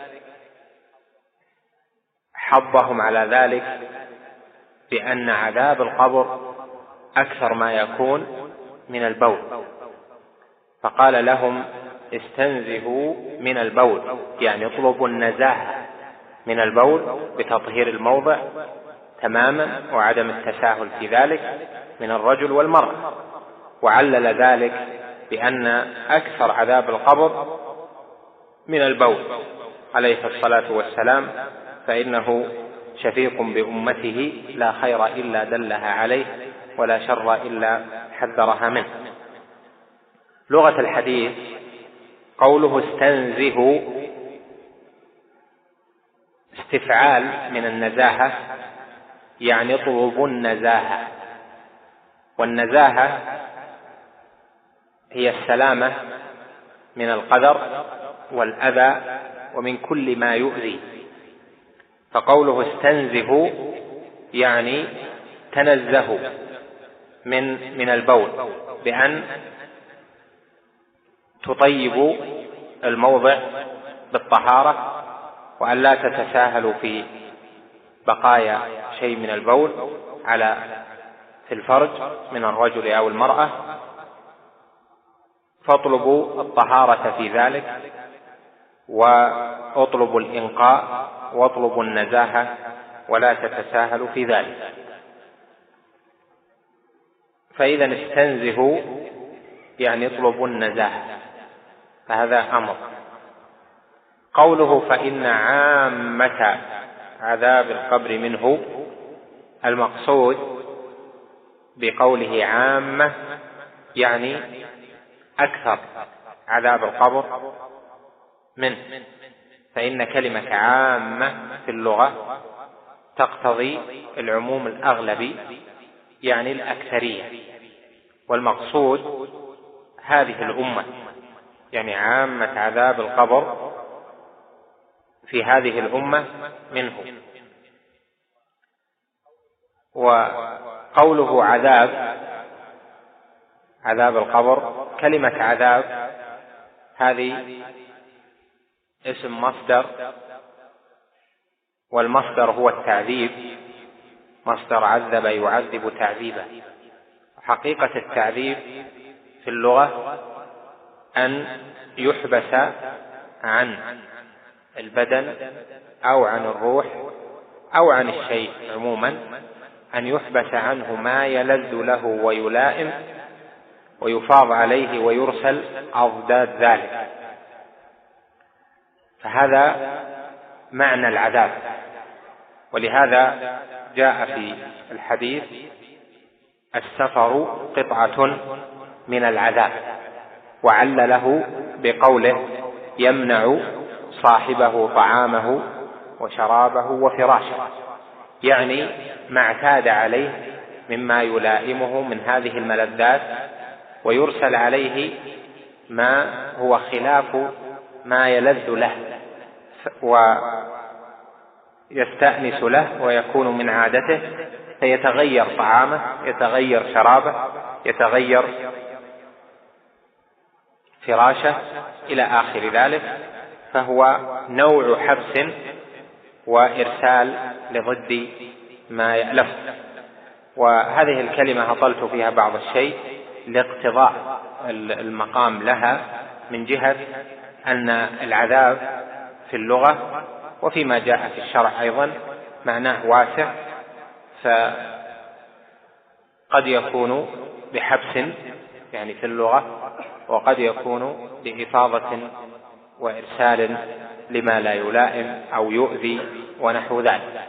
حضهم على ذلك بأن عذاب القبر أكثر ما يكون من البول، فقال لهم: استنزهوا من البول، يعني اطلبوا النزاهة من البول بتطهير الموضع تماما وعدم التساهل في ذلك من الرجل والمرأة. وعلل ذلك بأن أكثر عذاب القبر من البول عليه الصلاة والسلام، فإنه شفيق بأمته لا خير إلا دلها عليه ولا شر إلا حذرها منه. لغة الحديث: قوله استنزهوا استفعال من النزاهة، يعني اطلبوا النزاهة، والنزاهة هي السلامة من القدر والأذى ومن كل ما يؤذي. فقوله استنزهوا يعني تنزهوا من البول بأن تطيبوا الموضع بالطهارة، وأن لا تتساهلوا في بقايا شيء من البول في الفرج من الرجل أو المرأة، فاطلبوا الطهارة في ذلك، واطلبوا الإنقاء، واطلبوا النزاهة، ولا تتساهلوا في ذلك. فإذا استنزهوا يعني اطلبوا النزاهة، فهذا أمر. قوله فإن عامة عذاب القبر منه، المقصود بقوله عامة يعني أكثر عذاب القبر منه، فإن كلمة عامة في اللغة تقتضي العموم الأغلبي، يعني الأكثرية، والمقصود هذه الأمة، يعني عامة عذاب القبر في هذه الأمة منه. وقوله عذاب القبر، كلمة عذاب هذه اسم مصدر، والمصدر هو التعذيب، مصدر عذب يعذب تعذيبا. حقيقة التعذيب في اللغة أن يحبس عن البدن أو عن الروح أو عن الشيء عموما، أن يحبس عنه ما يلذ له ويلائم ويفاض عليه ويرسل أضداد ذلك، فهذا معنى العذاب. ولهذا جاء في الحديث: السفر قطعة من العذاب، وعلله بقوله: يمنع صاحبه طعامه وشرابه وفراشه، يعني ما اعتاد عليه مما يلائمه من هذه الملذات، ويرسل عليه ما هو خلاف ما يلذ له ويستأنس له ويكون من عادته، فيتغير طعامه، يتغير شرابه، يتغير فراشه إلى آخر ذلك. فهو نوع حبس وإرسال لضد ما يألف. وهذه الكلمة أطلت فيها بعض الشيء لاقتضاء المقام لها من جهة أن العذاب في اللغة وفيما جاء في الشرع أيضا معناه واسع، فقد يكون بحبس يعني في اللغة، وقد يكون بإفاضة وإرسال لما لا يلائم أو يؤذي ونحو ذلك.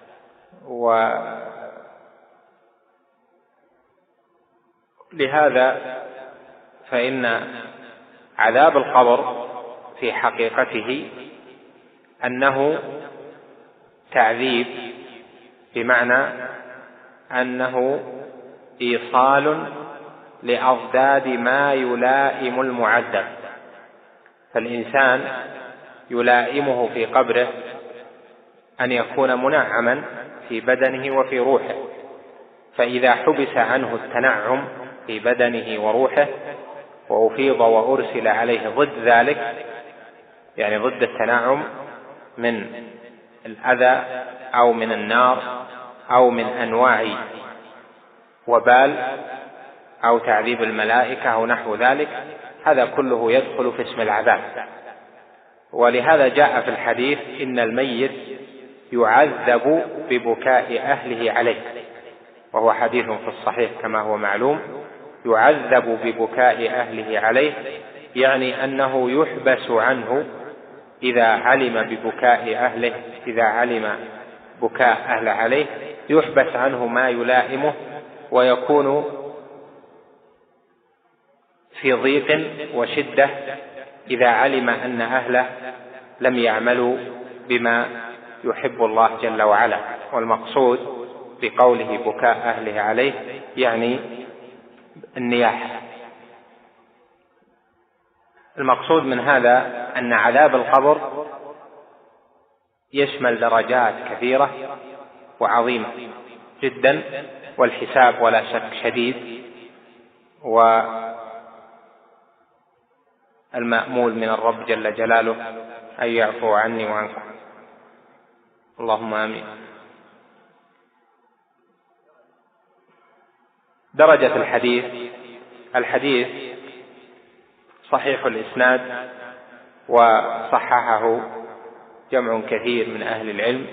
ولهذا فإن عذاب القبر في حقيقته أنه تعذيب، بمعنى أنه إيصال لأضداد ما يلائم المعذب، فالإنسان يلائمه في قبره أن يكون منعما في بدنه وفي روحه، فإذا حبس عنه التنعم في بدنه وروحه وأفيض وأرسل عليه ضد ذلك، يعني ضد التنعم من الأذى أو من النار أو من أنواع وبال أو تعذيب الملائكة أو نحو ذلك، هذا كله يدخل في اسم العذاب. ولهذا جاء في الحديث إن الميت يعذب ببكاء أهله عليه، وهو حديث في الصحيح كما هو معلوم. يعذب ببكاء أهله عليه يعني أنه يحبس عنه إذا علم ببكاء أهله، إذا علم بكاء أهله عليه يحبس عنه ما يلائمه، ويكون في ضيق وشدة إذا علم أن أهله لم يعملوا بما يحب الله جل وعلا. والمقصود بقوله بكاء أهله عليه يعني النياحة. المقصود من هذا أن عذاب القبر يشمل درجات كثيرة وعظيمة جدا، والحساب ولا شك شديد، والمأمول من الرب جل جلاله أن يعفو عني وعنكم، اللهم آمين. درجة الحديث صحيح الإسناد، وصححه جمع كثير من أهل العلم،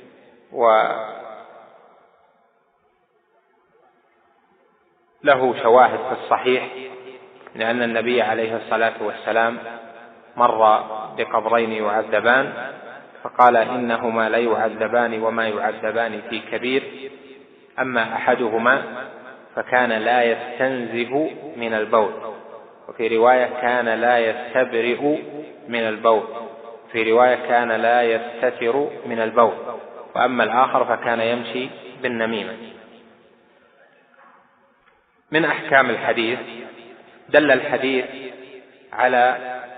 وله شواهد في الصحيح، لأن النبي عليه الصلاة والسلام مر بقبرين يعذبان فقال إنهما لا يعذبان وما يعذبان في كبير، أما أحدهما فكان لا يستنزه من البول، وفي رواية كان لا يستبرئ من البول، في رواية كان لا يستتر من البول، وأما الآخر فكان يمشي بالنميمة. من أحكام الحديث دل الحديث على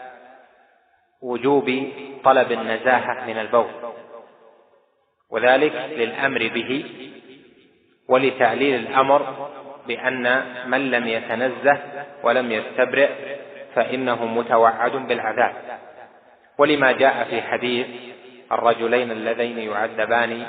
وجوب طلب النزاهة من البول، وذلك للأمر به ولتعليل الأمر بأن من لم يتنزه ولم يستبرئ فإنه متوعد بالعذاب، ولما جاء في حديث الرجلين اللذين يعذبان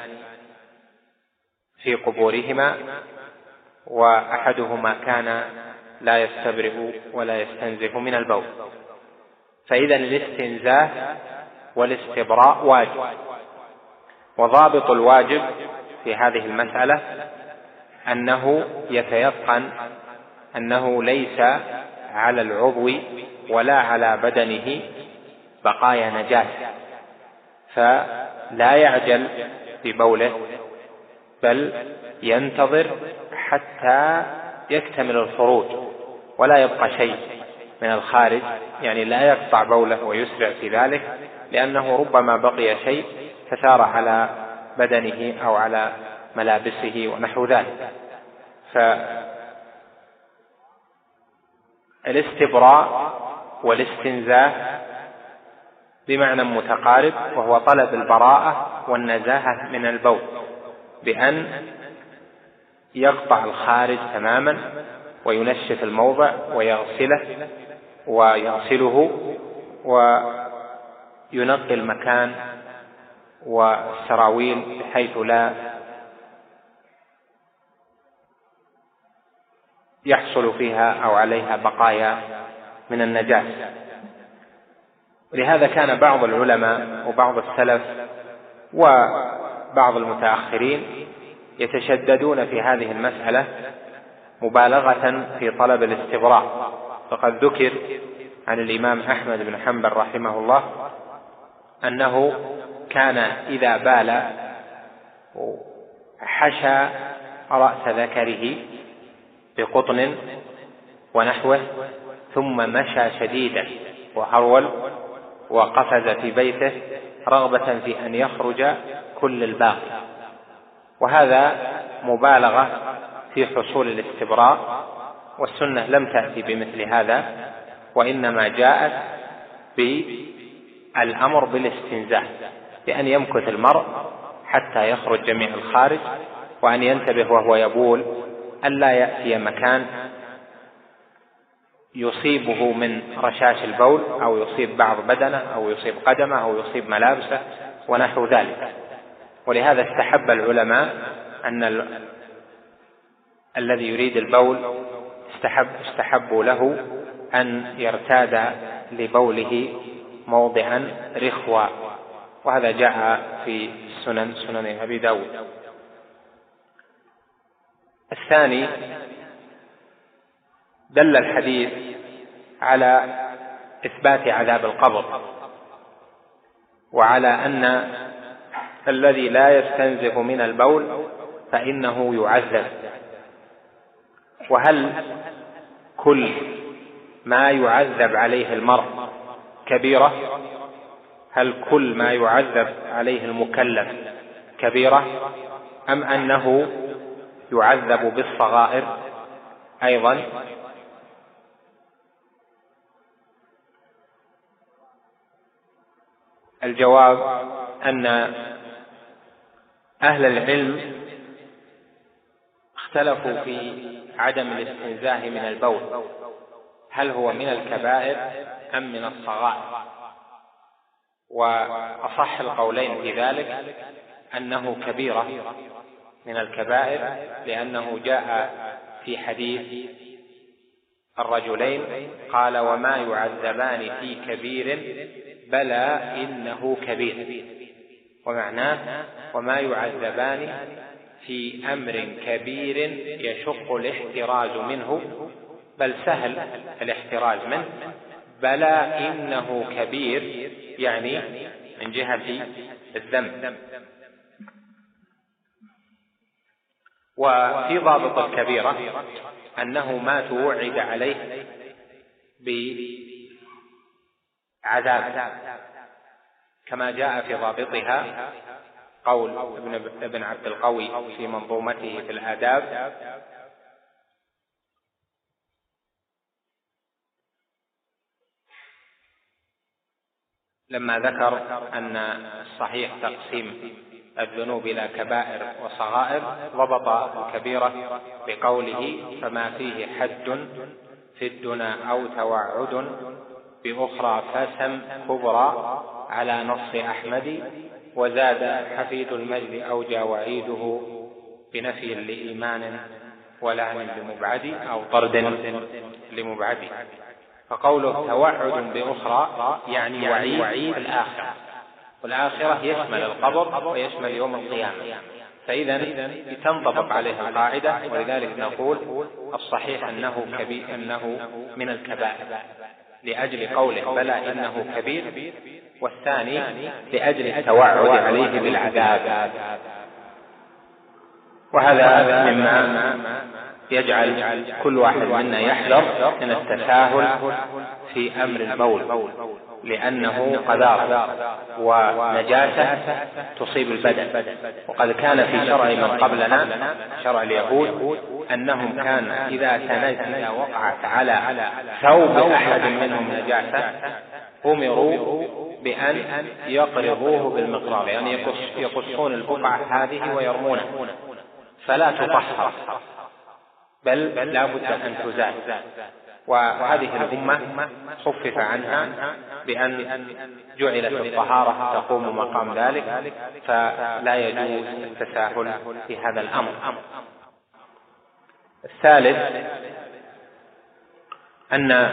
في قبورهما وأحدهما كان لا يستبرئ ولا يستنزه من البول. فإذا الاستنزاه والاستبراء واجب، وضابط الواجب في هذه المسألة أنه يتيقن أنه ليس على العضو ولا على بدنه بقايا نجاسة، فلا يعجل ببوله بل ينتظر حتى يكتمل الخروج ولا يبقى شيء من الخارج، يعني لا يقطع بوله ويسرع في ذلك، لأنه ربما بقي شيء فسار على بدنه أو على ملابسه ونحو ذلك. فالاستبراء والاستنزاه بمعنى متقارب، وهو طلب البراءة والنزاهة من البول بأن يقطع الخارج تماما وينشف الموضع ويغسله وينقي المكان والسراويل بحيث لا يحصل فيها أو عليها بقايا من النجاسة. ولهذا كان بعض العلماء وبعض السلف وبعض المتأخرين يتشددون في هذه المسألة مبالغة في طلب الاستبراء. فقد ذكر عن الإمام أحمد بن حنبل رحمه الله أنه كان إذا بال حشى رأس ذكره بقطن ونحوه ثم مشى شديدا وهرول وقفز في بيته رغبة في أن يخرج كل الباقي، وهذا مبالغة في حصول الاستبراء، والسنة لم تأتي بمثل هذا، وإنما جاءت بالأمر بالاستنزاه، بأن يمكث المرء حتى يخرج جميع الخارج، وأن ينتبه وهو يبول ألا يأتي مكان يصيبه من رشاش البول أو يصيب بعض بدنه أو يصيب قدمه أو يصيب ملابسه ونحو ذلك. ولهذا استحب العلماء أن الذي يريد البول استحبوا له أن يرتاد لبوله موضعا رخوا، وهذا جاء في سنن أبي داود. الثاني، دل الحديث على إثبات عذاب القبر، وعلى أن الذي لا يستنزف من البول فإنه يعذب. وهل كل ما يعذب عليه المرء كبيرة؟ هل كل ما يعذب عليه المكلف كبيرة، أم أنه يعذب بالصغائر أيضا؟ الجواب أن أهل العلم اختلفوا في عدم الاستنزاه من البول، هل هو من الكبائر أم من الصغائر؟ وأصح القولين في ذلك أنه كبيرة من الكبائر، لأنه جاء في حديث الرجلين قال: وما يعذبان في كبير بلى إنه كبير، ومعناه وما يعذبان في أمر كبير يشق الاحتراز منه، بل سهل الاحتراز منه، بلى إنه كبير، يعني من جهة الذنب. وفي ضابط الكبيرة أنه ما توعد عليه بعذاب، كما جاء في ضابطها قول ابن عبد القوي في منظومته في الآداب: لما ذكر أن الصحيح تقسيم الذنوب إلى كبائر وصغائر، ضبط الكبيرة بقوله: فما فيه حد في الدنا أو توعد بأخرى فسم كبرى على نص أحمد، وزاد حفيد المجد أوجى وعيده بنفي لإيمان ولعن لمبعد أو طرد لمبعد. فقوله توعد بأخرى يعني وعيد في الآخرة، والآخرة يشمل القبر ويشمل يوم القيامة، فإذا تنطبق عليه القاعدة. ولذلك نقول الصحيح أنه من الكبائر لأجل قوله بلى إنه كبير، والثاني لأجل التوعد عليه بالعذاب. وهذا مما يجعل كل واحد منا يحذر من التساهل في أمر البول، لأنه قذارة ونجاسة تصيب البدن. وقد كان في شرع من قبلنا، شرع اليهود، أنهم كان إذا وقعت على ثوب أحد منهم نجاسة أمروا بأن يقرضوه بالمقراض، يعني يقصون البقعة هذه ويرمونها، فلا تطهر بل لا بد أن تزال. وهذه الأمة خفف عنها بأن جعلت الطهارة تقوم مقام ذلك، فلا يجوز التساهل في هذا الأمر. الثالث أن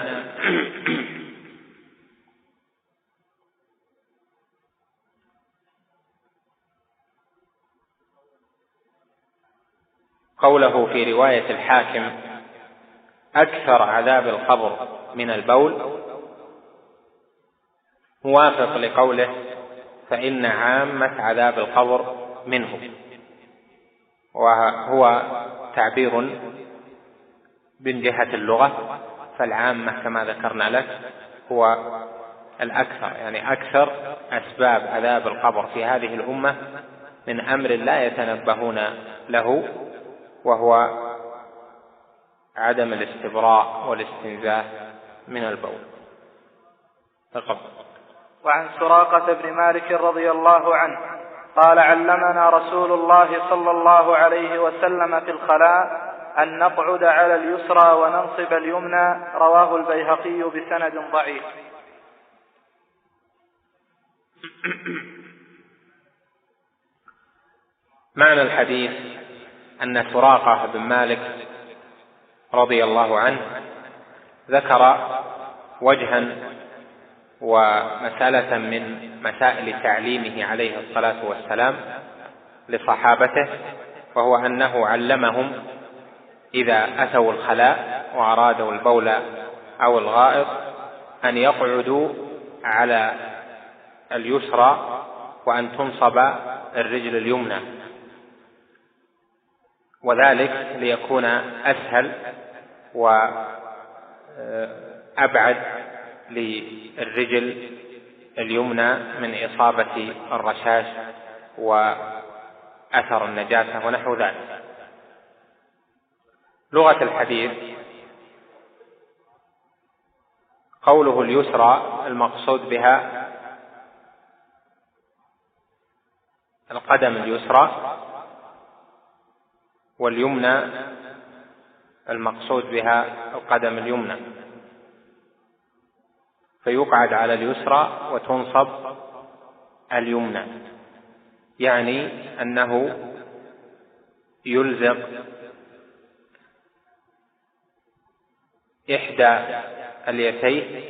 قوله في رواية الحاكم أكثر عذاب القبر من البول موافق لقوله فإن عامة عذاب القبر منه، وهو تعبير من جهة اللغة، فالعامة كما ذكرنا لك هو الأكثر، يعني أكثر أسباب عذاب القبر في هذه الأمة من أمر لا يتنبهون له، وهو عدم الاستبراء والاستنزاه من البول. وعن سراقة بن مالك رضي الله عنه قال علمنا رسول الله صلى الله عليه وسلم في الخلاء أن نقعد على اليسرى وننصب اليمنى، رواه البيهقي بسند ضعيف. معنى الحديث أن سراقة بن مالك رضي الله عنه ذكر وجها ومسألة من مسائل تعليمه عليه الصلاة والسلام لصحابته، وهو أنه علمهم إذا أتوا الخلاء وأرادوا البول أو الغائط أن يقعدوا على اليسرى وأن تنصب الرجل اليمنى، وذلك ليكون أسهل وأبعد للرجل اليمنى من إصابة الرشاش وأثر النجاسة ونحو ذلك. لغة الحديث قوله اليسرى المقصود بها القدم اليسرى، واليمنى المقصود بها القدم اليمنى، فيقعد على اليسرى وتنصب اليمنى، يعني أنه يلزق إحدى اليتيه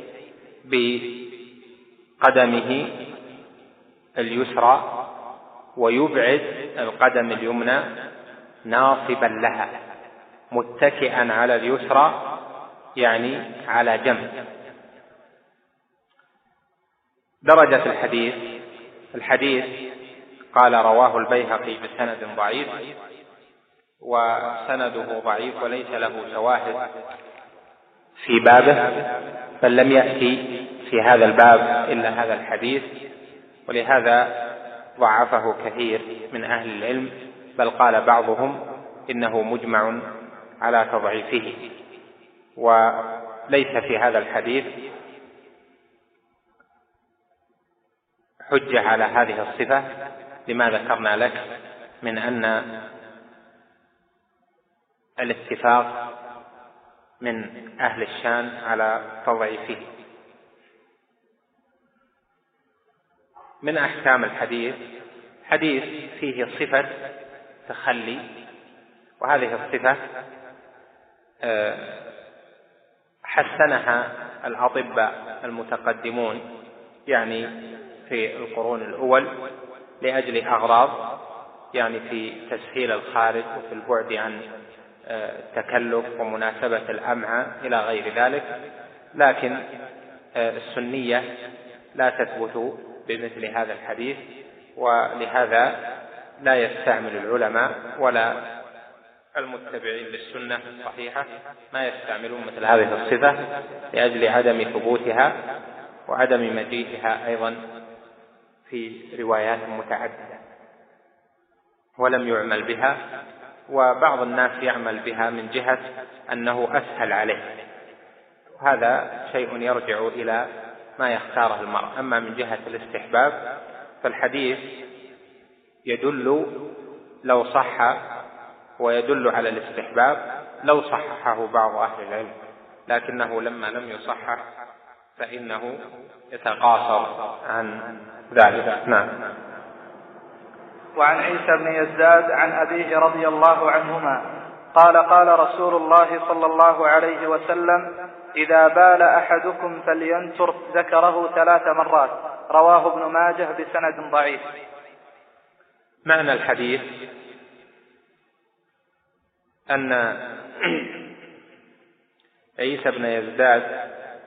بقدمه اليسرى ويبعد القدم اليمنى ناصبا لها متكئا على اليسرى، يعني على جنب. درجة الحديث قال رواه البيهقي بسند ضعيف، وسنده ضعيف وليس له شواهد في بابه، بل لم يأتي في هذا الباب إلا هذا الحديث، ولهذا ضعفه كثير من أهل العلم، بل قال بعضهم إنه مجمع على تضعيفه. وليس في هذا الحديث حجة على هذه الصفة لما ذكرنا لك من أن الاتفاق من أهل الشان على تضعيفه. من أحكام الحديث فيه صفة تخلي، وهذه الصفة حسنها الأطباء المتقدمون يعني في القرون الأول لأجل أغراض، يعني في تسهيل الخارج وفي البعد عن التكلف ومناسبة الأمعاء إلى غير ذلك، لكن السنية لا تثبت بمثل هذا الحديث، ولهذا لا يستعمل العلماء ولا المتبعين للسنة الصحيحة ما يستعملون مثل هذه الصفة لأجل عدم ثبوتها وعدم مجيئها أيضا في روايات متعددة، ولم يعمل بها. وبعض الناس يعمل بها من جهة أنه أسهل عليه، هذا شيء يرجع إلى ما يختاره المرء. أما من جهة الاستحباب فالحديث يدل لو صح ويدل على الاستحباب لو صححه بعض أهل العلم، لكنه لما لم يصحح فإنه يتقاصر عن ذلك. نعم. وعن عيسى بن يزداد عن أبيه رضي الله عنهما قال قال رسول الله صلى الله عليه وسلم: إذا بال أحدكم فلينتر ذكره 3 مرات. رواه ابن ماجه بسند ضعيف. معنى الحديث أن عيسى بن يزداد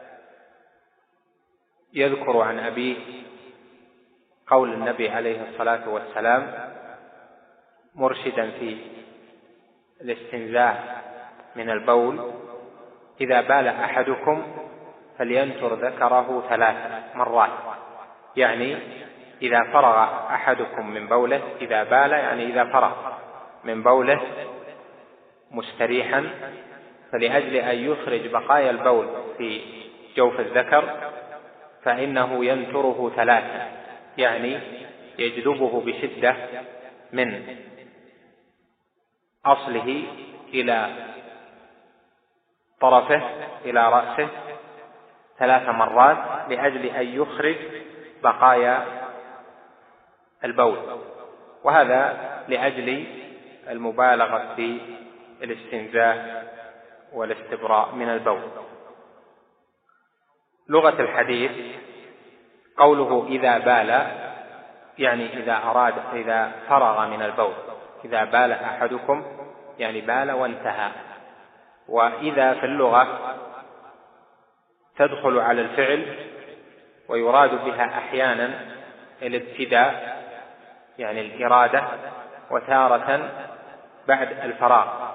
يذكر عن أبيه قول النبي عليه الصلاة والسلام مرشدا في الاستنزاء من البول: إذا بال أحدكم فلينتر ذكره 3 مرات. يعني إذا فرغ أحدكم من بوله، إذا بال يعني إذا فرغ من بوله مستريحا، فلأجل أن يخرج بقايا البول في جوف الذكر فإنه ينتره 3، يعني يجذبه بشدة من أصله إلى طرفه إلى رأسه 3 مرات لأجل أن يخرج بقايا البول، وهذا لأجل المبالغة في الاستنزاء والاستبراء من البول. لغة الحديث قوله إذا بال يعني إذا فرغ من البول. إذا بال أحدكم يعني بال وانتهى. وإذا في اللغة تدخل على الفعل ويراد بها أحيانا الابتداء يعني الإرادة، وتارة بعد الفراغ.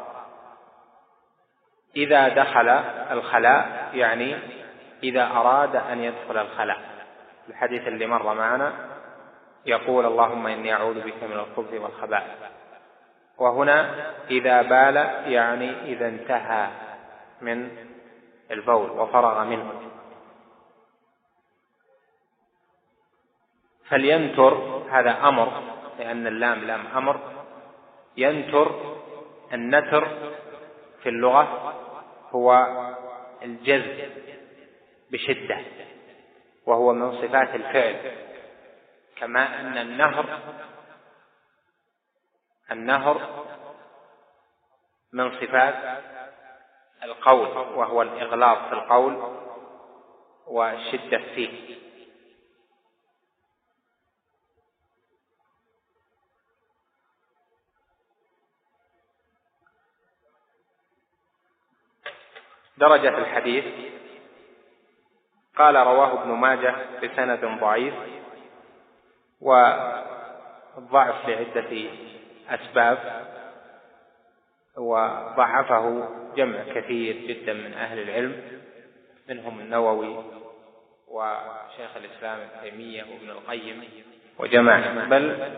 إذا دخل الخلاء يعني إذا أراد أن يدخل الخلاء. الحديث اللي مر معنا يقول: اللهم إني أعوذ بك من الخبث والخبائث. وهنا إذا بال يعني إذا انتهى من البول وفرغ منه. فلينتر هذا أمر، لأن اللام لام أمر. ينتر، النتر في اللغة هو الجذب بشدة، وهو من صفات الفعل، كما أن النهر من صفات القول، وهو الإغلاظ في القول والشدة فيه. درجة الحديث قال: رواه ابن ماجه بسند ضعيف، والضعف لعدة أسباب، وضعفه جمع كثير جدا من أهل العلم، منهم النووي وشيخ الإسلام ابن تيمية وابن القيم وجماعة. بل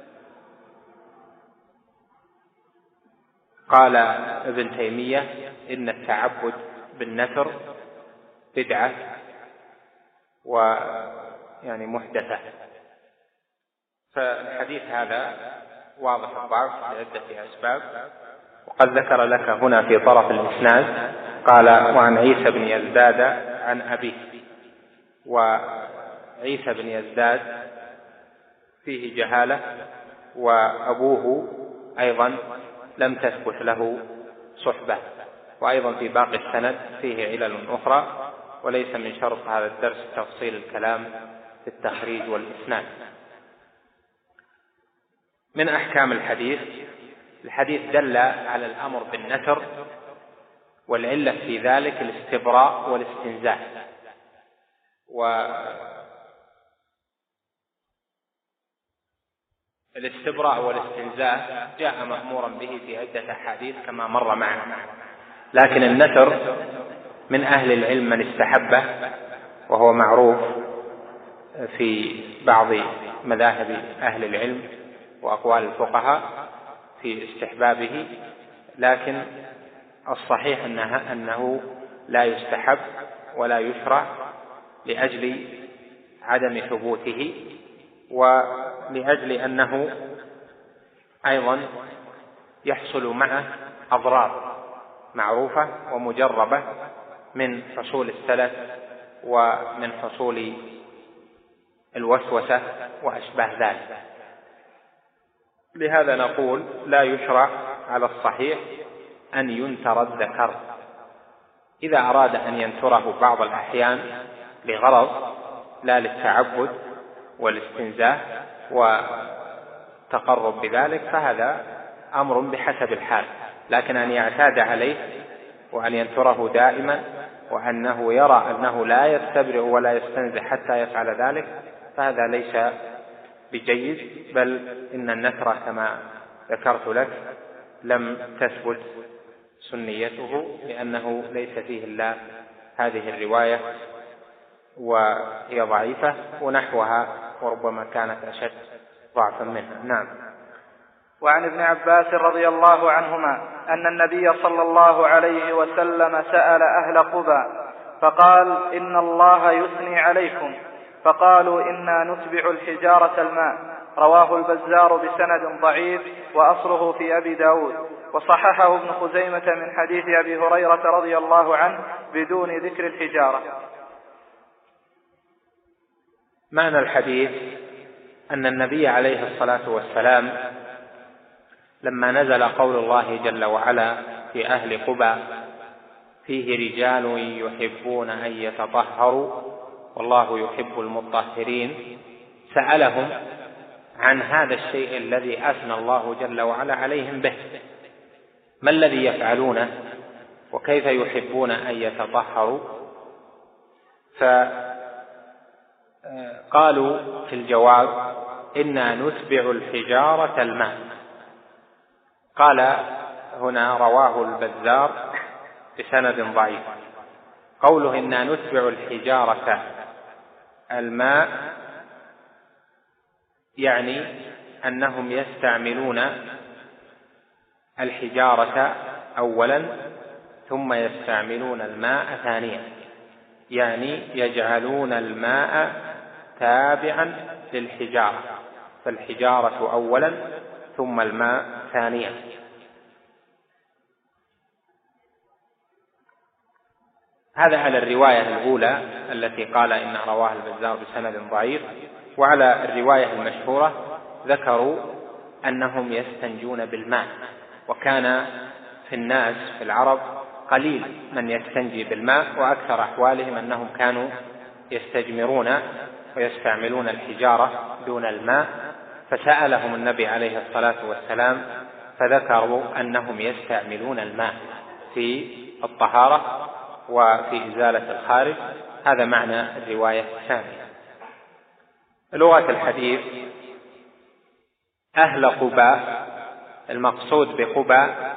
قال ابن تيمية إن التعبد بالنثر بدعة ويعني محدثة. فالحديث هذا واضح الضعف لعدة أسباب، وقد ذكر لك هنا في طرف الإسناد قال: وعن عيسى بن يزداد عن أبيه. وعيسى بن يزداد فيه جهالة، وأبوه أيضا لم تثبت له صحبة، وأيضا في باقي السند فيه علل أخرى، وليس من شرط هذا الدرس تفصيل الكلام في التخريج والإسناد. من أحكام الحديث دل على الأمر بالنثر، والعلة في ذلك الاستبراء والاستنزاء. والاستبراء والاستنزاء جاء مأمورا به في عدة أحاديث كما مر معنا، لكن النثر من أهل العلم من استحبه، وهو معروف في بعض مذاهب أهل العلم وأقوال الفقهاء في استحبابه، لكن الصحيح أنه لا يستحب ولا يشرع لأجل عدم ثبوته، ولأجل أنه أيضا يحصل معه أضرار معروفة ومجربة، من حصول السلف ومن حصول الوسوسة وأشباه ذلك. لهذا نقول لا يشرع على الصحيح أن ينتر الذكر. إذا أراد أن ينتره بعض الأحيان لغرض لا للتعبد والاستنزاه وتقرب بذلك فهذا أمر بحسب الحال، لكن أن يعتاد عليه وأن ينتره دائما وأنه يرى أنه لا يستبرئ ولا يستنزه حتى يفعل ذلك فهذا ليس بجيد، بل إن النتر كما ذكرت لك لم تثبت سنيته لأنه ليس فيه إلا هذه الرواية وهي ضعيفة ونحوها وربما كانت أشد ضعفا منها. نعم. وعن ابن عباس رضي الله عنهما أن النبي صلى الله عليه وسلم سأل أهل قبى فقال: إن الله يثني عليكم، فقالوا: إنا نتبع الحجارة الماء. رواه البزار بسند ضعيف وأصله في أبي داود، وصححه ابن خزيمة من حديث أبي هريرة رضي الله عنه بدون ذكر الحجارة. معنى الحديث أن النبي عليه الصلاة والسلام لما نزل قول الله جل وعلا في أهل قبى: فيه رجال يحبون أن يتطهروا والله يحب المطهرين، سألهم عن هذا الشيء الذي أثنى الله جل وعلا عليهم به، ما الذي يفعلونه وكيف يحبون أن يتطهروا؟ فقالوا في الجواب: إنا نتبع الحجارة الماء. قال هنا رواه البزار بسند ضعيف، قوله إنا نتبع الحجارة الماء يعني أنهم يستعملون الحجارة أولا ثم يستعملون الماء ثانيا، يعني يجعلون الماء تابعا للحجارة، فالحجارة أولا ثم الماء ثانيا. هذا على الرواية الأولى التي قال إن رواه البزار بسند ضعيف. وعلى الرواية المشهورة ذكروا أنهم يستنجون بالماء، وكان في الناس في العرب قليل من يستنجي بالماء، وأكثر أحوالهم أنهم كانوا يستجمرون ويستعملون الحجارة دون الماء، فسألهم النبي عليه الصلاة والسلام فذكروا أنهم يستعملون الماء في الطهارة وفي إزالة الخارج. هذا معنى الرواية الثانية. لغة الحديث: أهل قباء، المقصود بقباء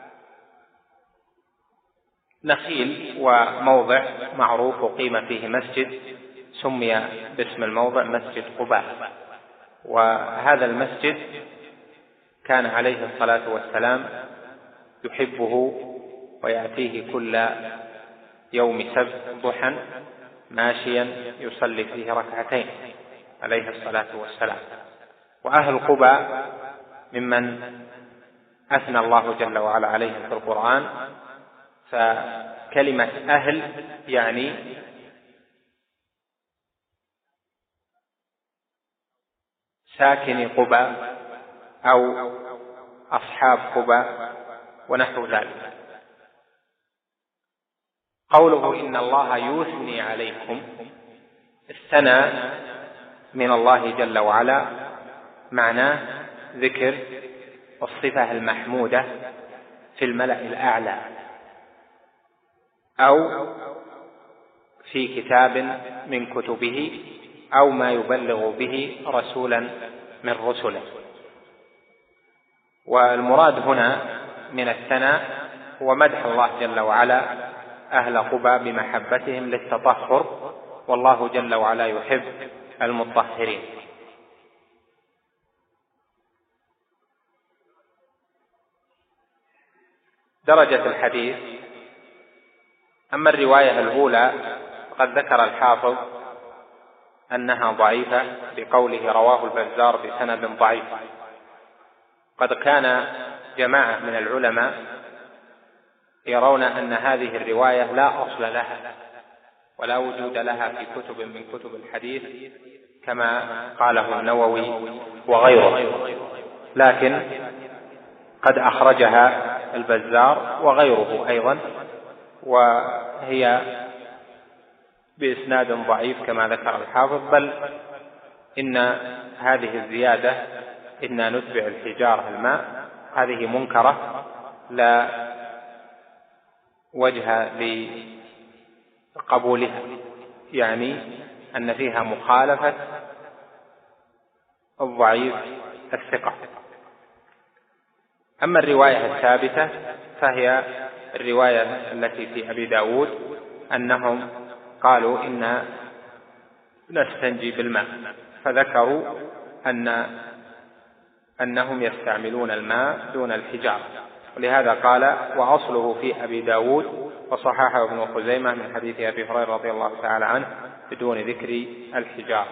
نخيل وموضع معروف وقيم فيه مسجد سمي باسم الموضع مسجد قباء، وهذا المسجد كان عليه الصلاة والسلام يحبه ويأتيه كل يوم سبت ضحى ماشيا يصلي فيه ركعتين عليه الصلاة والسلام. وأهل قباء ممن أثنى الله جل وعلا عليهم في القرآن، فكلمة أهل يعني ساكن قباء أو أصحاب قباء ونحو ذلك. قوله إن الله يثني عليكم، الثناء من الله جل وعلا معناه ذكر الصفة المحمودة في الملأ الأعلى أو في كتاب من كتبه أو ما يبلغ به رسولا من رسله. والمراد هنا من الثناء هو مدح الله جل وعلا أهل قباء بمحبتهم للتطهر، والله جل وعلا يحب المطهرين. درجة الحديث: أما الرواية الأولى فقد ذكر الحافظ أنها ضعيفة بقوله رواه البزار بسند ضعيف. قد كان جماعة من العلماء يرون أن هذه الرواية لا أصل لها ولا وجود لها في كتب من كتب الحديث كما قاله النووي وغيره، لكن قد أخرجها البزار وغيره أيضا، وهي بإسناد ضعيف كما ذكر الحافظ، بل إن هذه الزيادة إنا نتبع الحجارة الماء هذه منكرة لا وجه لقبولها، يعني أن فيها مخالفة الضعيف الثقة. أما الرواية الثابتة فهي الرواية التي في أبي داود أنهم قالوا إنا نستنجي بالماء، فذكروا أنهم يستعملون الماء دون الحجارة، ولهذا قال وأصله في أبي داود وصححه ابن خزيمة من حديث أبي هريرة رضي الله تعالى عنه بدون ذكر الحجارة.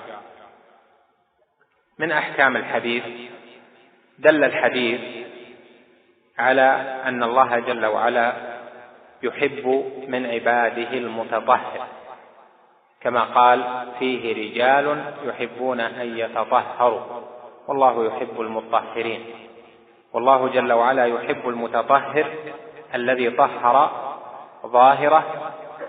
من أحكام الحديث دل الحديث على أن الله جل وعلا يحب من عباده المتطهر، كما قال فيه رجال يحبون أن يتطهروا والله يحب المطهرين. والله جل وعلا يحب المتطهر الذي طهر ظاهره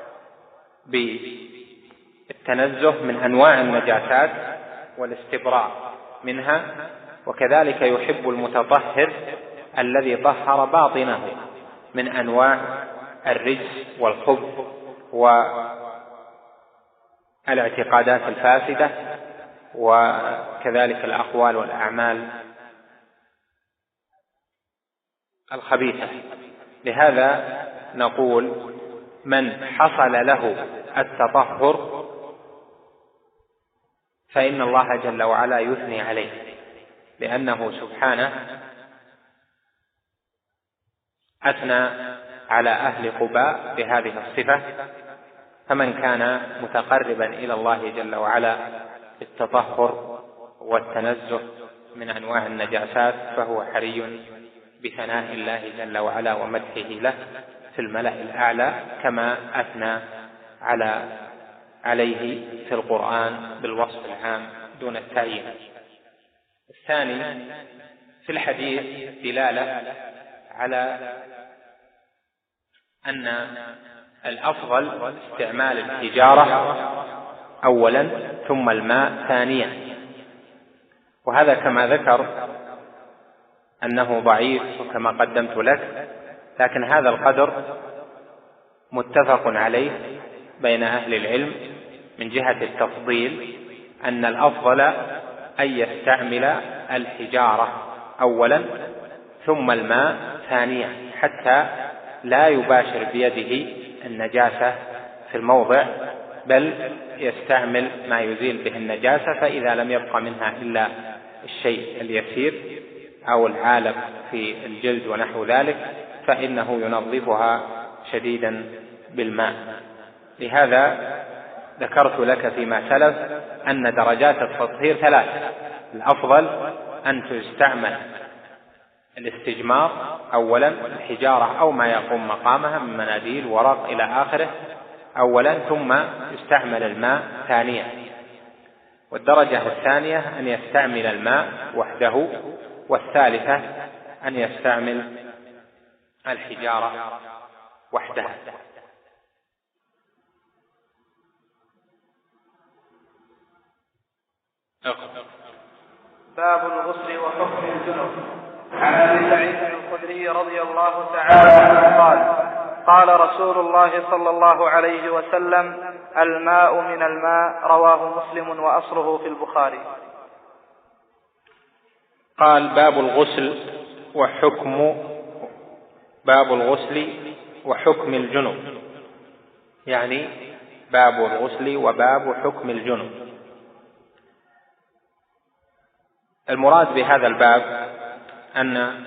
بالتنزه من أنواع النجاسات والاستبراء منها، وكذلك يحب المتطهر الذي طهر باطنه من أنواع الرجس والخبث والاعتقادات الفاسدة وكذلك الأقوال والأعمال الخبيثة. لهذا نقول من حصل له التطهر فإن الله جل وعلا يثني عليه، لأنه سبحانه أثنى على أهل قباء بهذه الصفة، فمن كان متقربا إلى الله جل وعلا بالتطهر والتنزه من أنواع النجاسات فهو حري بثناء الله جل وعلا ومدحه له في الملأ الأعلى، كما أثنى عليه في القرآن بالوصف العام دون التعيين. الثاني في الحديث دلالة على أن الأفضل استعمال الحجارة أولا ثم الماء ثانيا، وهذا كما ذكر أنه ضعيف وكما قدمت لك، لكن هذا القدر متفق عليه بين أهل العلم من جهة التفضيل، أن الأفضل أن يستعمل الحجارة أولا ثم الماء ثانيا حتى لا يباشر بيده النجاسة في الموضع، بل يستعمل ما يزيل به النجاسة، فإذا لم يبقى منها إلا الشيء اليسير أو العالق في الجلد ونحو ذلك فإنه ينظفها شديدا بالماء. لهذا ذكرت لك فيما سلف أن درجات التطهير ثلاث: الأفضل أن تستعمل الاستجمار أولا، الحجارة أو ما يقوم مقامها من مناديل ورق إلى آخره أولا، ثم يستعمل الماء ثانيا. والدرجة الثانية أن يستعمل الماء وحده، والثالثة أن يستعمل الحجارة وحدها. باب الغسل وحكم الجنب. عن ابي سعيد الخدري رضي الله تعالى عنه قال قال رسول الله صلى الله عليه وسلم: الماء من الماء. رواه مسلم وأصله في البخاري. قال باب الغسل وحكم الجنب، يعني باب الغسل وباب حكم الجنب. المراد بهذا الباب أن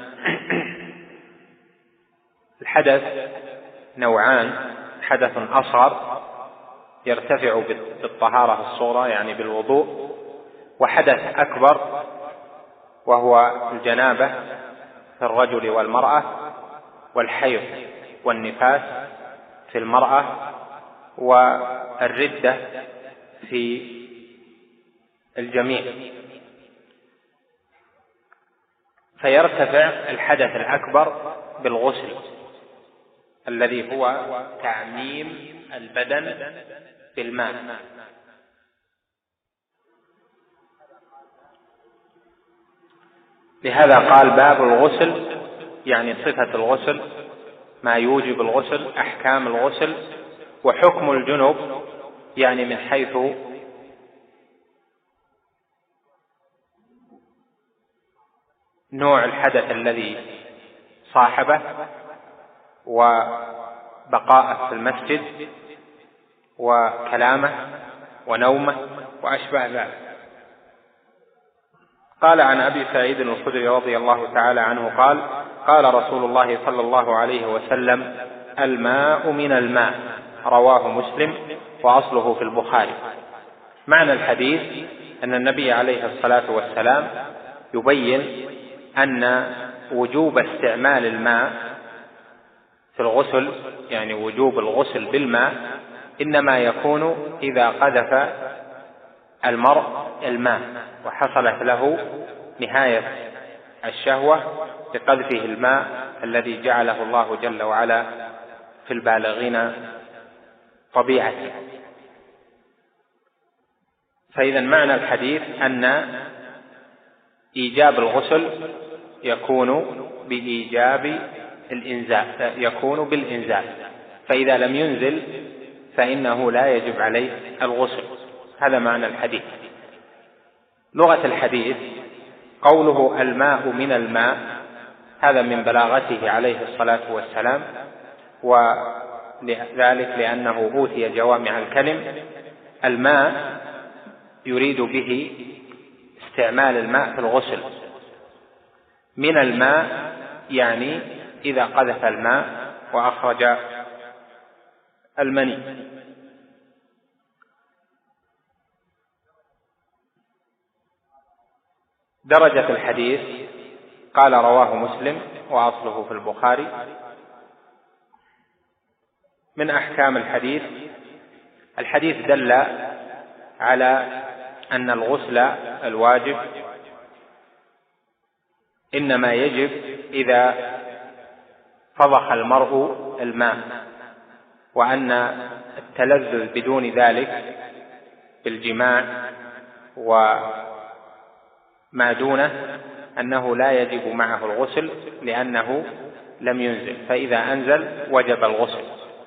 الحدث نوعان: حدث أصغر يرتفع بالطهارة الصغرى يعني بالوضوء، وحدث أكبر وهو الجنابة في الرجل والمرأة والحيض. والنفاس في المرأة والردة في الجميع، فيرتفع الحدث الأكبر بالغسل الذي هو تعميم البدن بالماء. لهذا قال باب الغسل، يعني صفة الغسل، ما يوجب الغسل، أحكام الغسل، وحكم الجنب، يعني من حيث نوع الحدث الذي صاحبه وبقاءه في المسجد وكلامه ونومه وأشبه ذلك. قال عن أبي سعيد الخدري رضي الله تعالى عنه قال قال رسول الله صلى الله عليه وسلم: الماء من الماء، رواه مسلم وأصله في البخاري. معنى الحديث أن النبي عليه الصلاة والسلام يبين أن وجوب استعمال الماء في الغسل، يعني وجوب الغسل بالماء، إنما يكون إذا قذف المرء الماء وحصلت له نهاية الشهوة بقذفه الماء الذي جعله الله جل وعلا في البالغين طبيعة. فإذا معنى الحديث أن إيجاب الغسل يكون بإيجاب الإنزال، يكون بالإنزال، فإذا لم ينزل فإنه لا يجب عليه الغسل. هذا معنى الحديث. لغة الحديث قوله الماء من الماء، هذا من بلاغته عليه الصلاة والسلام، وذلك لأنه أوتي جوامع الكلم. الماء يريد به استعمال الماء في الغسل. من الماء يعني إذا قذف الماء وأخرج المني. درجة الحديث قال رواه مسلم وأصله في البخاري. من أحكام الحديث: الحديث دل على أن الغسل الواجب إنما يجب إذا فضخ المرء الماء، وأن التلذذ بدون ذلك بالجماع وما دونه أنه لا يجب معه الغسل لأنه لم ينزل، فإذا أنزل وجب الغسل.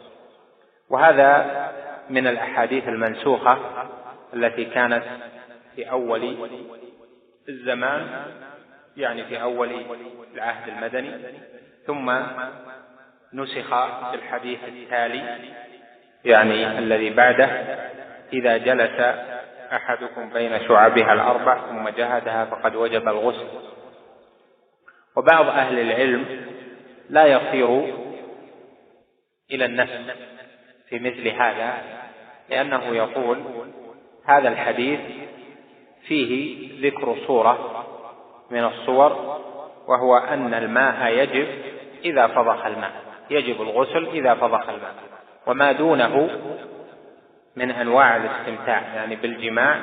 وهذا من الأحاديث المنسوخة التي كانت في أول الزمان، يعني في أول العهد المدني، ثم نسخ في الحديث التالي، يعني الذي بعده: إذا جلس أحدكم بين شعبها الأربع ثم جهدها فقد وجب الغسل. وبعض أهل العلم لا يصير إلى النفس في مثل هذا، لأنه يقول هذا الحديث فيه ذكر صورة من الصور، وهو أن الماء يجب إذا فضخ الماء، يجب الغسل إذا فضخ الماء، وما دونه من أنواع الاستمتاع يعني بالجماع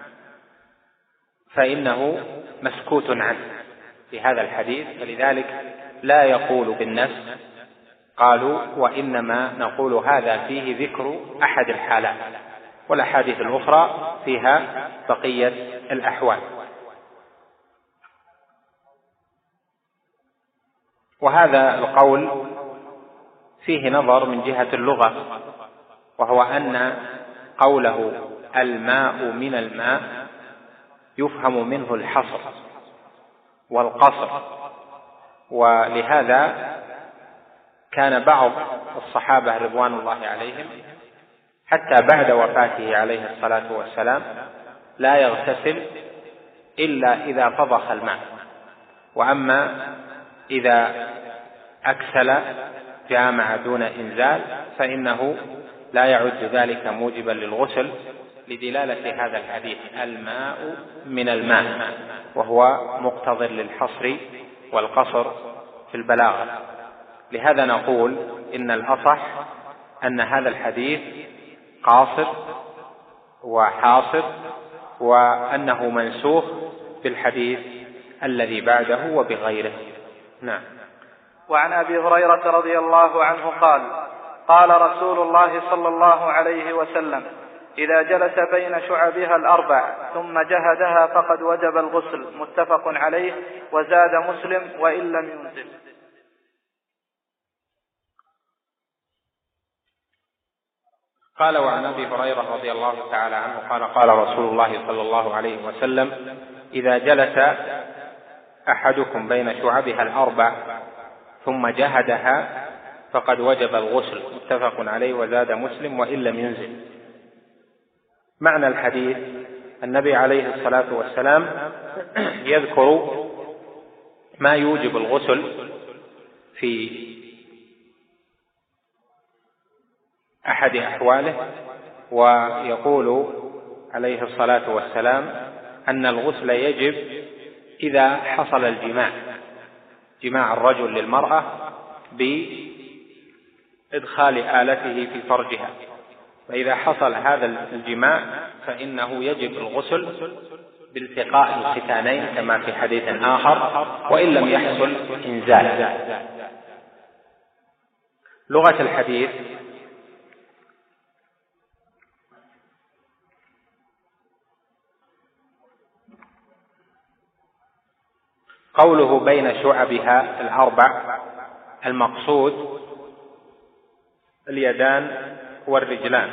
فإنه مسكوت عنه في هذا الحديث، فلذلك لا يقول بالنفس، قالوا وإنما نقول هذا فيه ذكر أحد الحالات، والأحاديث الأخرى فيها بقية الأحوال. وهذا القول فيه نظر من جهة اللغة، وهو أن قوله الماء من الماء يفهم منه الحصر والقصر، ولهذا كان بعض الصحابة رضوان الله عليهم حتى بعد وفاته عليه الصلاة والسلام لا يغتسل إلا إذا فضخ الماء، وأما إذا أكسل جامع دون إنزال فإنه لا يعد ذلك موجبا للغسل، لدلالة هذا الحديث الماء من الماء، وهو مقتض للحصر والقصر في البلاغة. لهذا نقول إن الأصح أن هذا الحديث قاصر وحاصر، وأنه منسوخ بالحديث الذي بعده وبغيره. نعم. وعن أبي هريرة رضي الله عنه قال: قال رسول الله صلى الله عليه وسلم: إذا جلس بين شعبها الأربع ثم جهدها فقد وجب الغسل. متفق عليه. وزاد مسلم: وإن لم ينزل. قال: وعن أبي هريرة رضي الله تعالى عنه قال: قال رسول الله صلى الله عليه وسلم: إذا جلس أحدكم بين شعبها الأربع ثم جهدها فقد وجب الغسل. متفق عليه. وزاد مسلم: وإن لم ينزل. معنى الحديث: النبي عليه الصلاة والسلام يذكر ما يوجب الغسل في أحد أحواله، ويقول عليه الصلاة والسلام أن الغسل يجب إذا حصل الجماع، جماع الرجل للمرأة بإدخال آلته في فرجها، فإذا حصل هذا الجماع فإنه يجب الغسل بالتقاء الختانين كما في حديث آخر، وإن لم يحصل إنزال. لغة الحديث: قوله بين شعبها الأربع، المقصود اليدان والرجلان،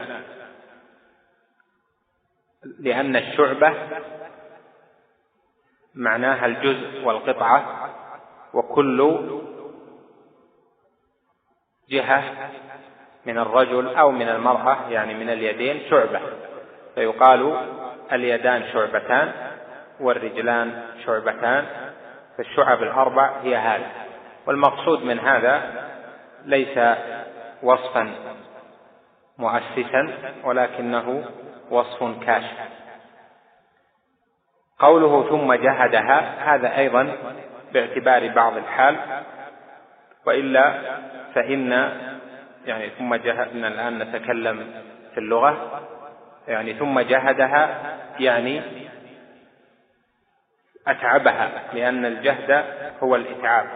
لأن الشعبة معناها الجزء والقطعة، وكل جهة من الرجل أو من المرأة يعني من اليدين شعبة، فيقال اليدان شعبتان والرجلان شعبتان، فالشعب الأربع هي هذا. والمقصود من هذا ليس وصفا مؤسسا ولكنه وصف كاشف. قوله ثم جهدها هذا أيضا باعتبار بعض الحال، وإلا فإن يعني ثم جهدنا الآن نتكلم في اللغة، يعني ثم جهدها يعني أتعبها، لأن الجهد هو الإتعاب.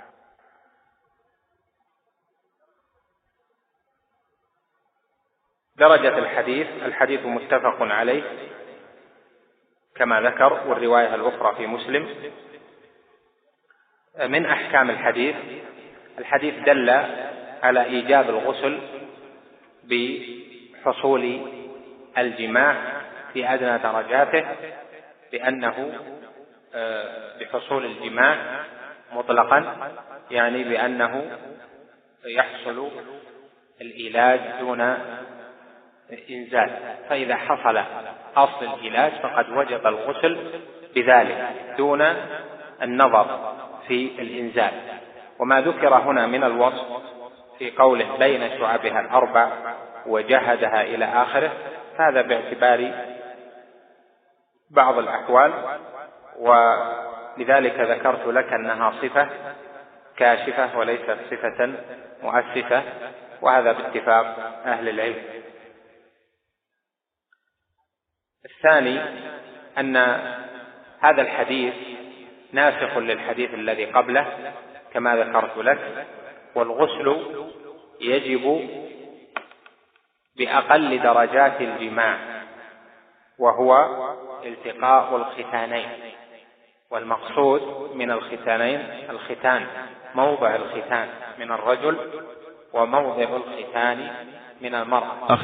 درجة الحديث متفق عليه كما ذكر، والرواية الأخرى في مسلم. من أحكام الحديث دل على إيجاب الغسل بحصول الجماع في أدنى درجاته، بأنه بحصول الجماع مطلقا، يعني بأنه يحصل الإيلاج دون إنزال، فإذا حصل أصل العلاج فقد وجب الغسل بذلك دون النظر في الإنزال. وما ذكر هنا من الوصف في قوله بين شعبها الأربع وجهدها إلى آخره، هذا باعتبار بعض الأحوال، ولذلك ذكرت لك أنها صفة كاشفة وليست صفة مؤسسة، وهذا باتفاق أهل العلم. الثاني أن هذا الحديث ناسخ للحديث الذي قبله كما ذكرت لك، والغسل يجب بأقل درجات الجماع، وهو التقاء الختانين، والمقصود من الختانين الختان، موضع الختان من الرجل وموضع الختان من المرأة.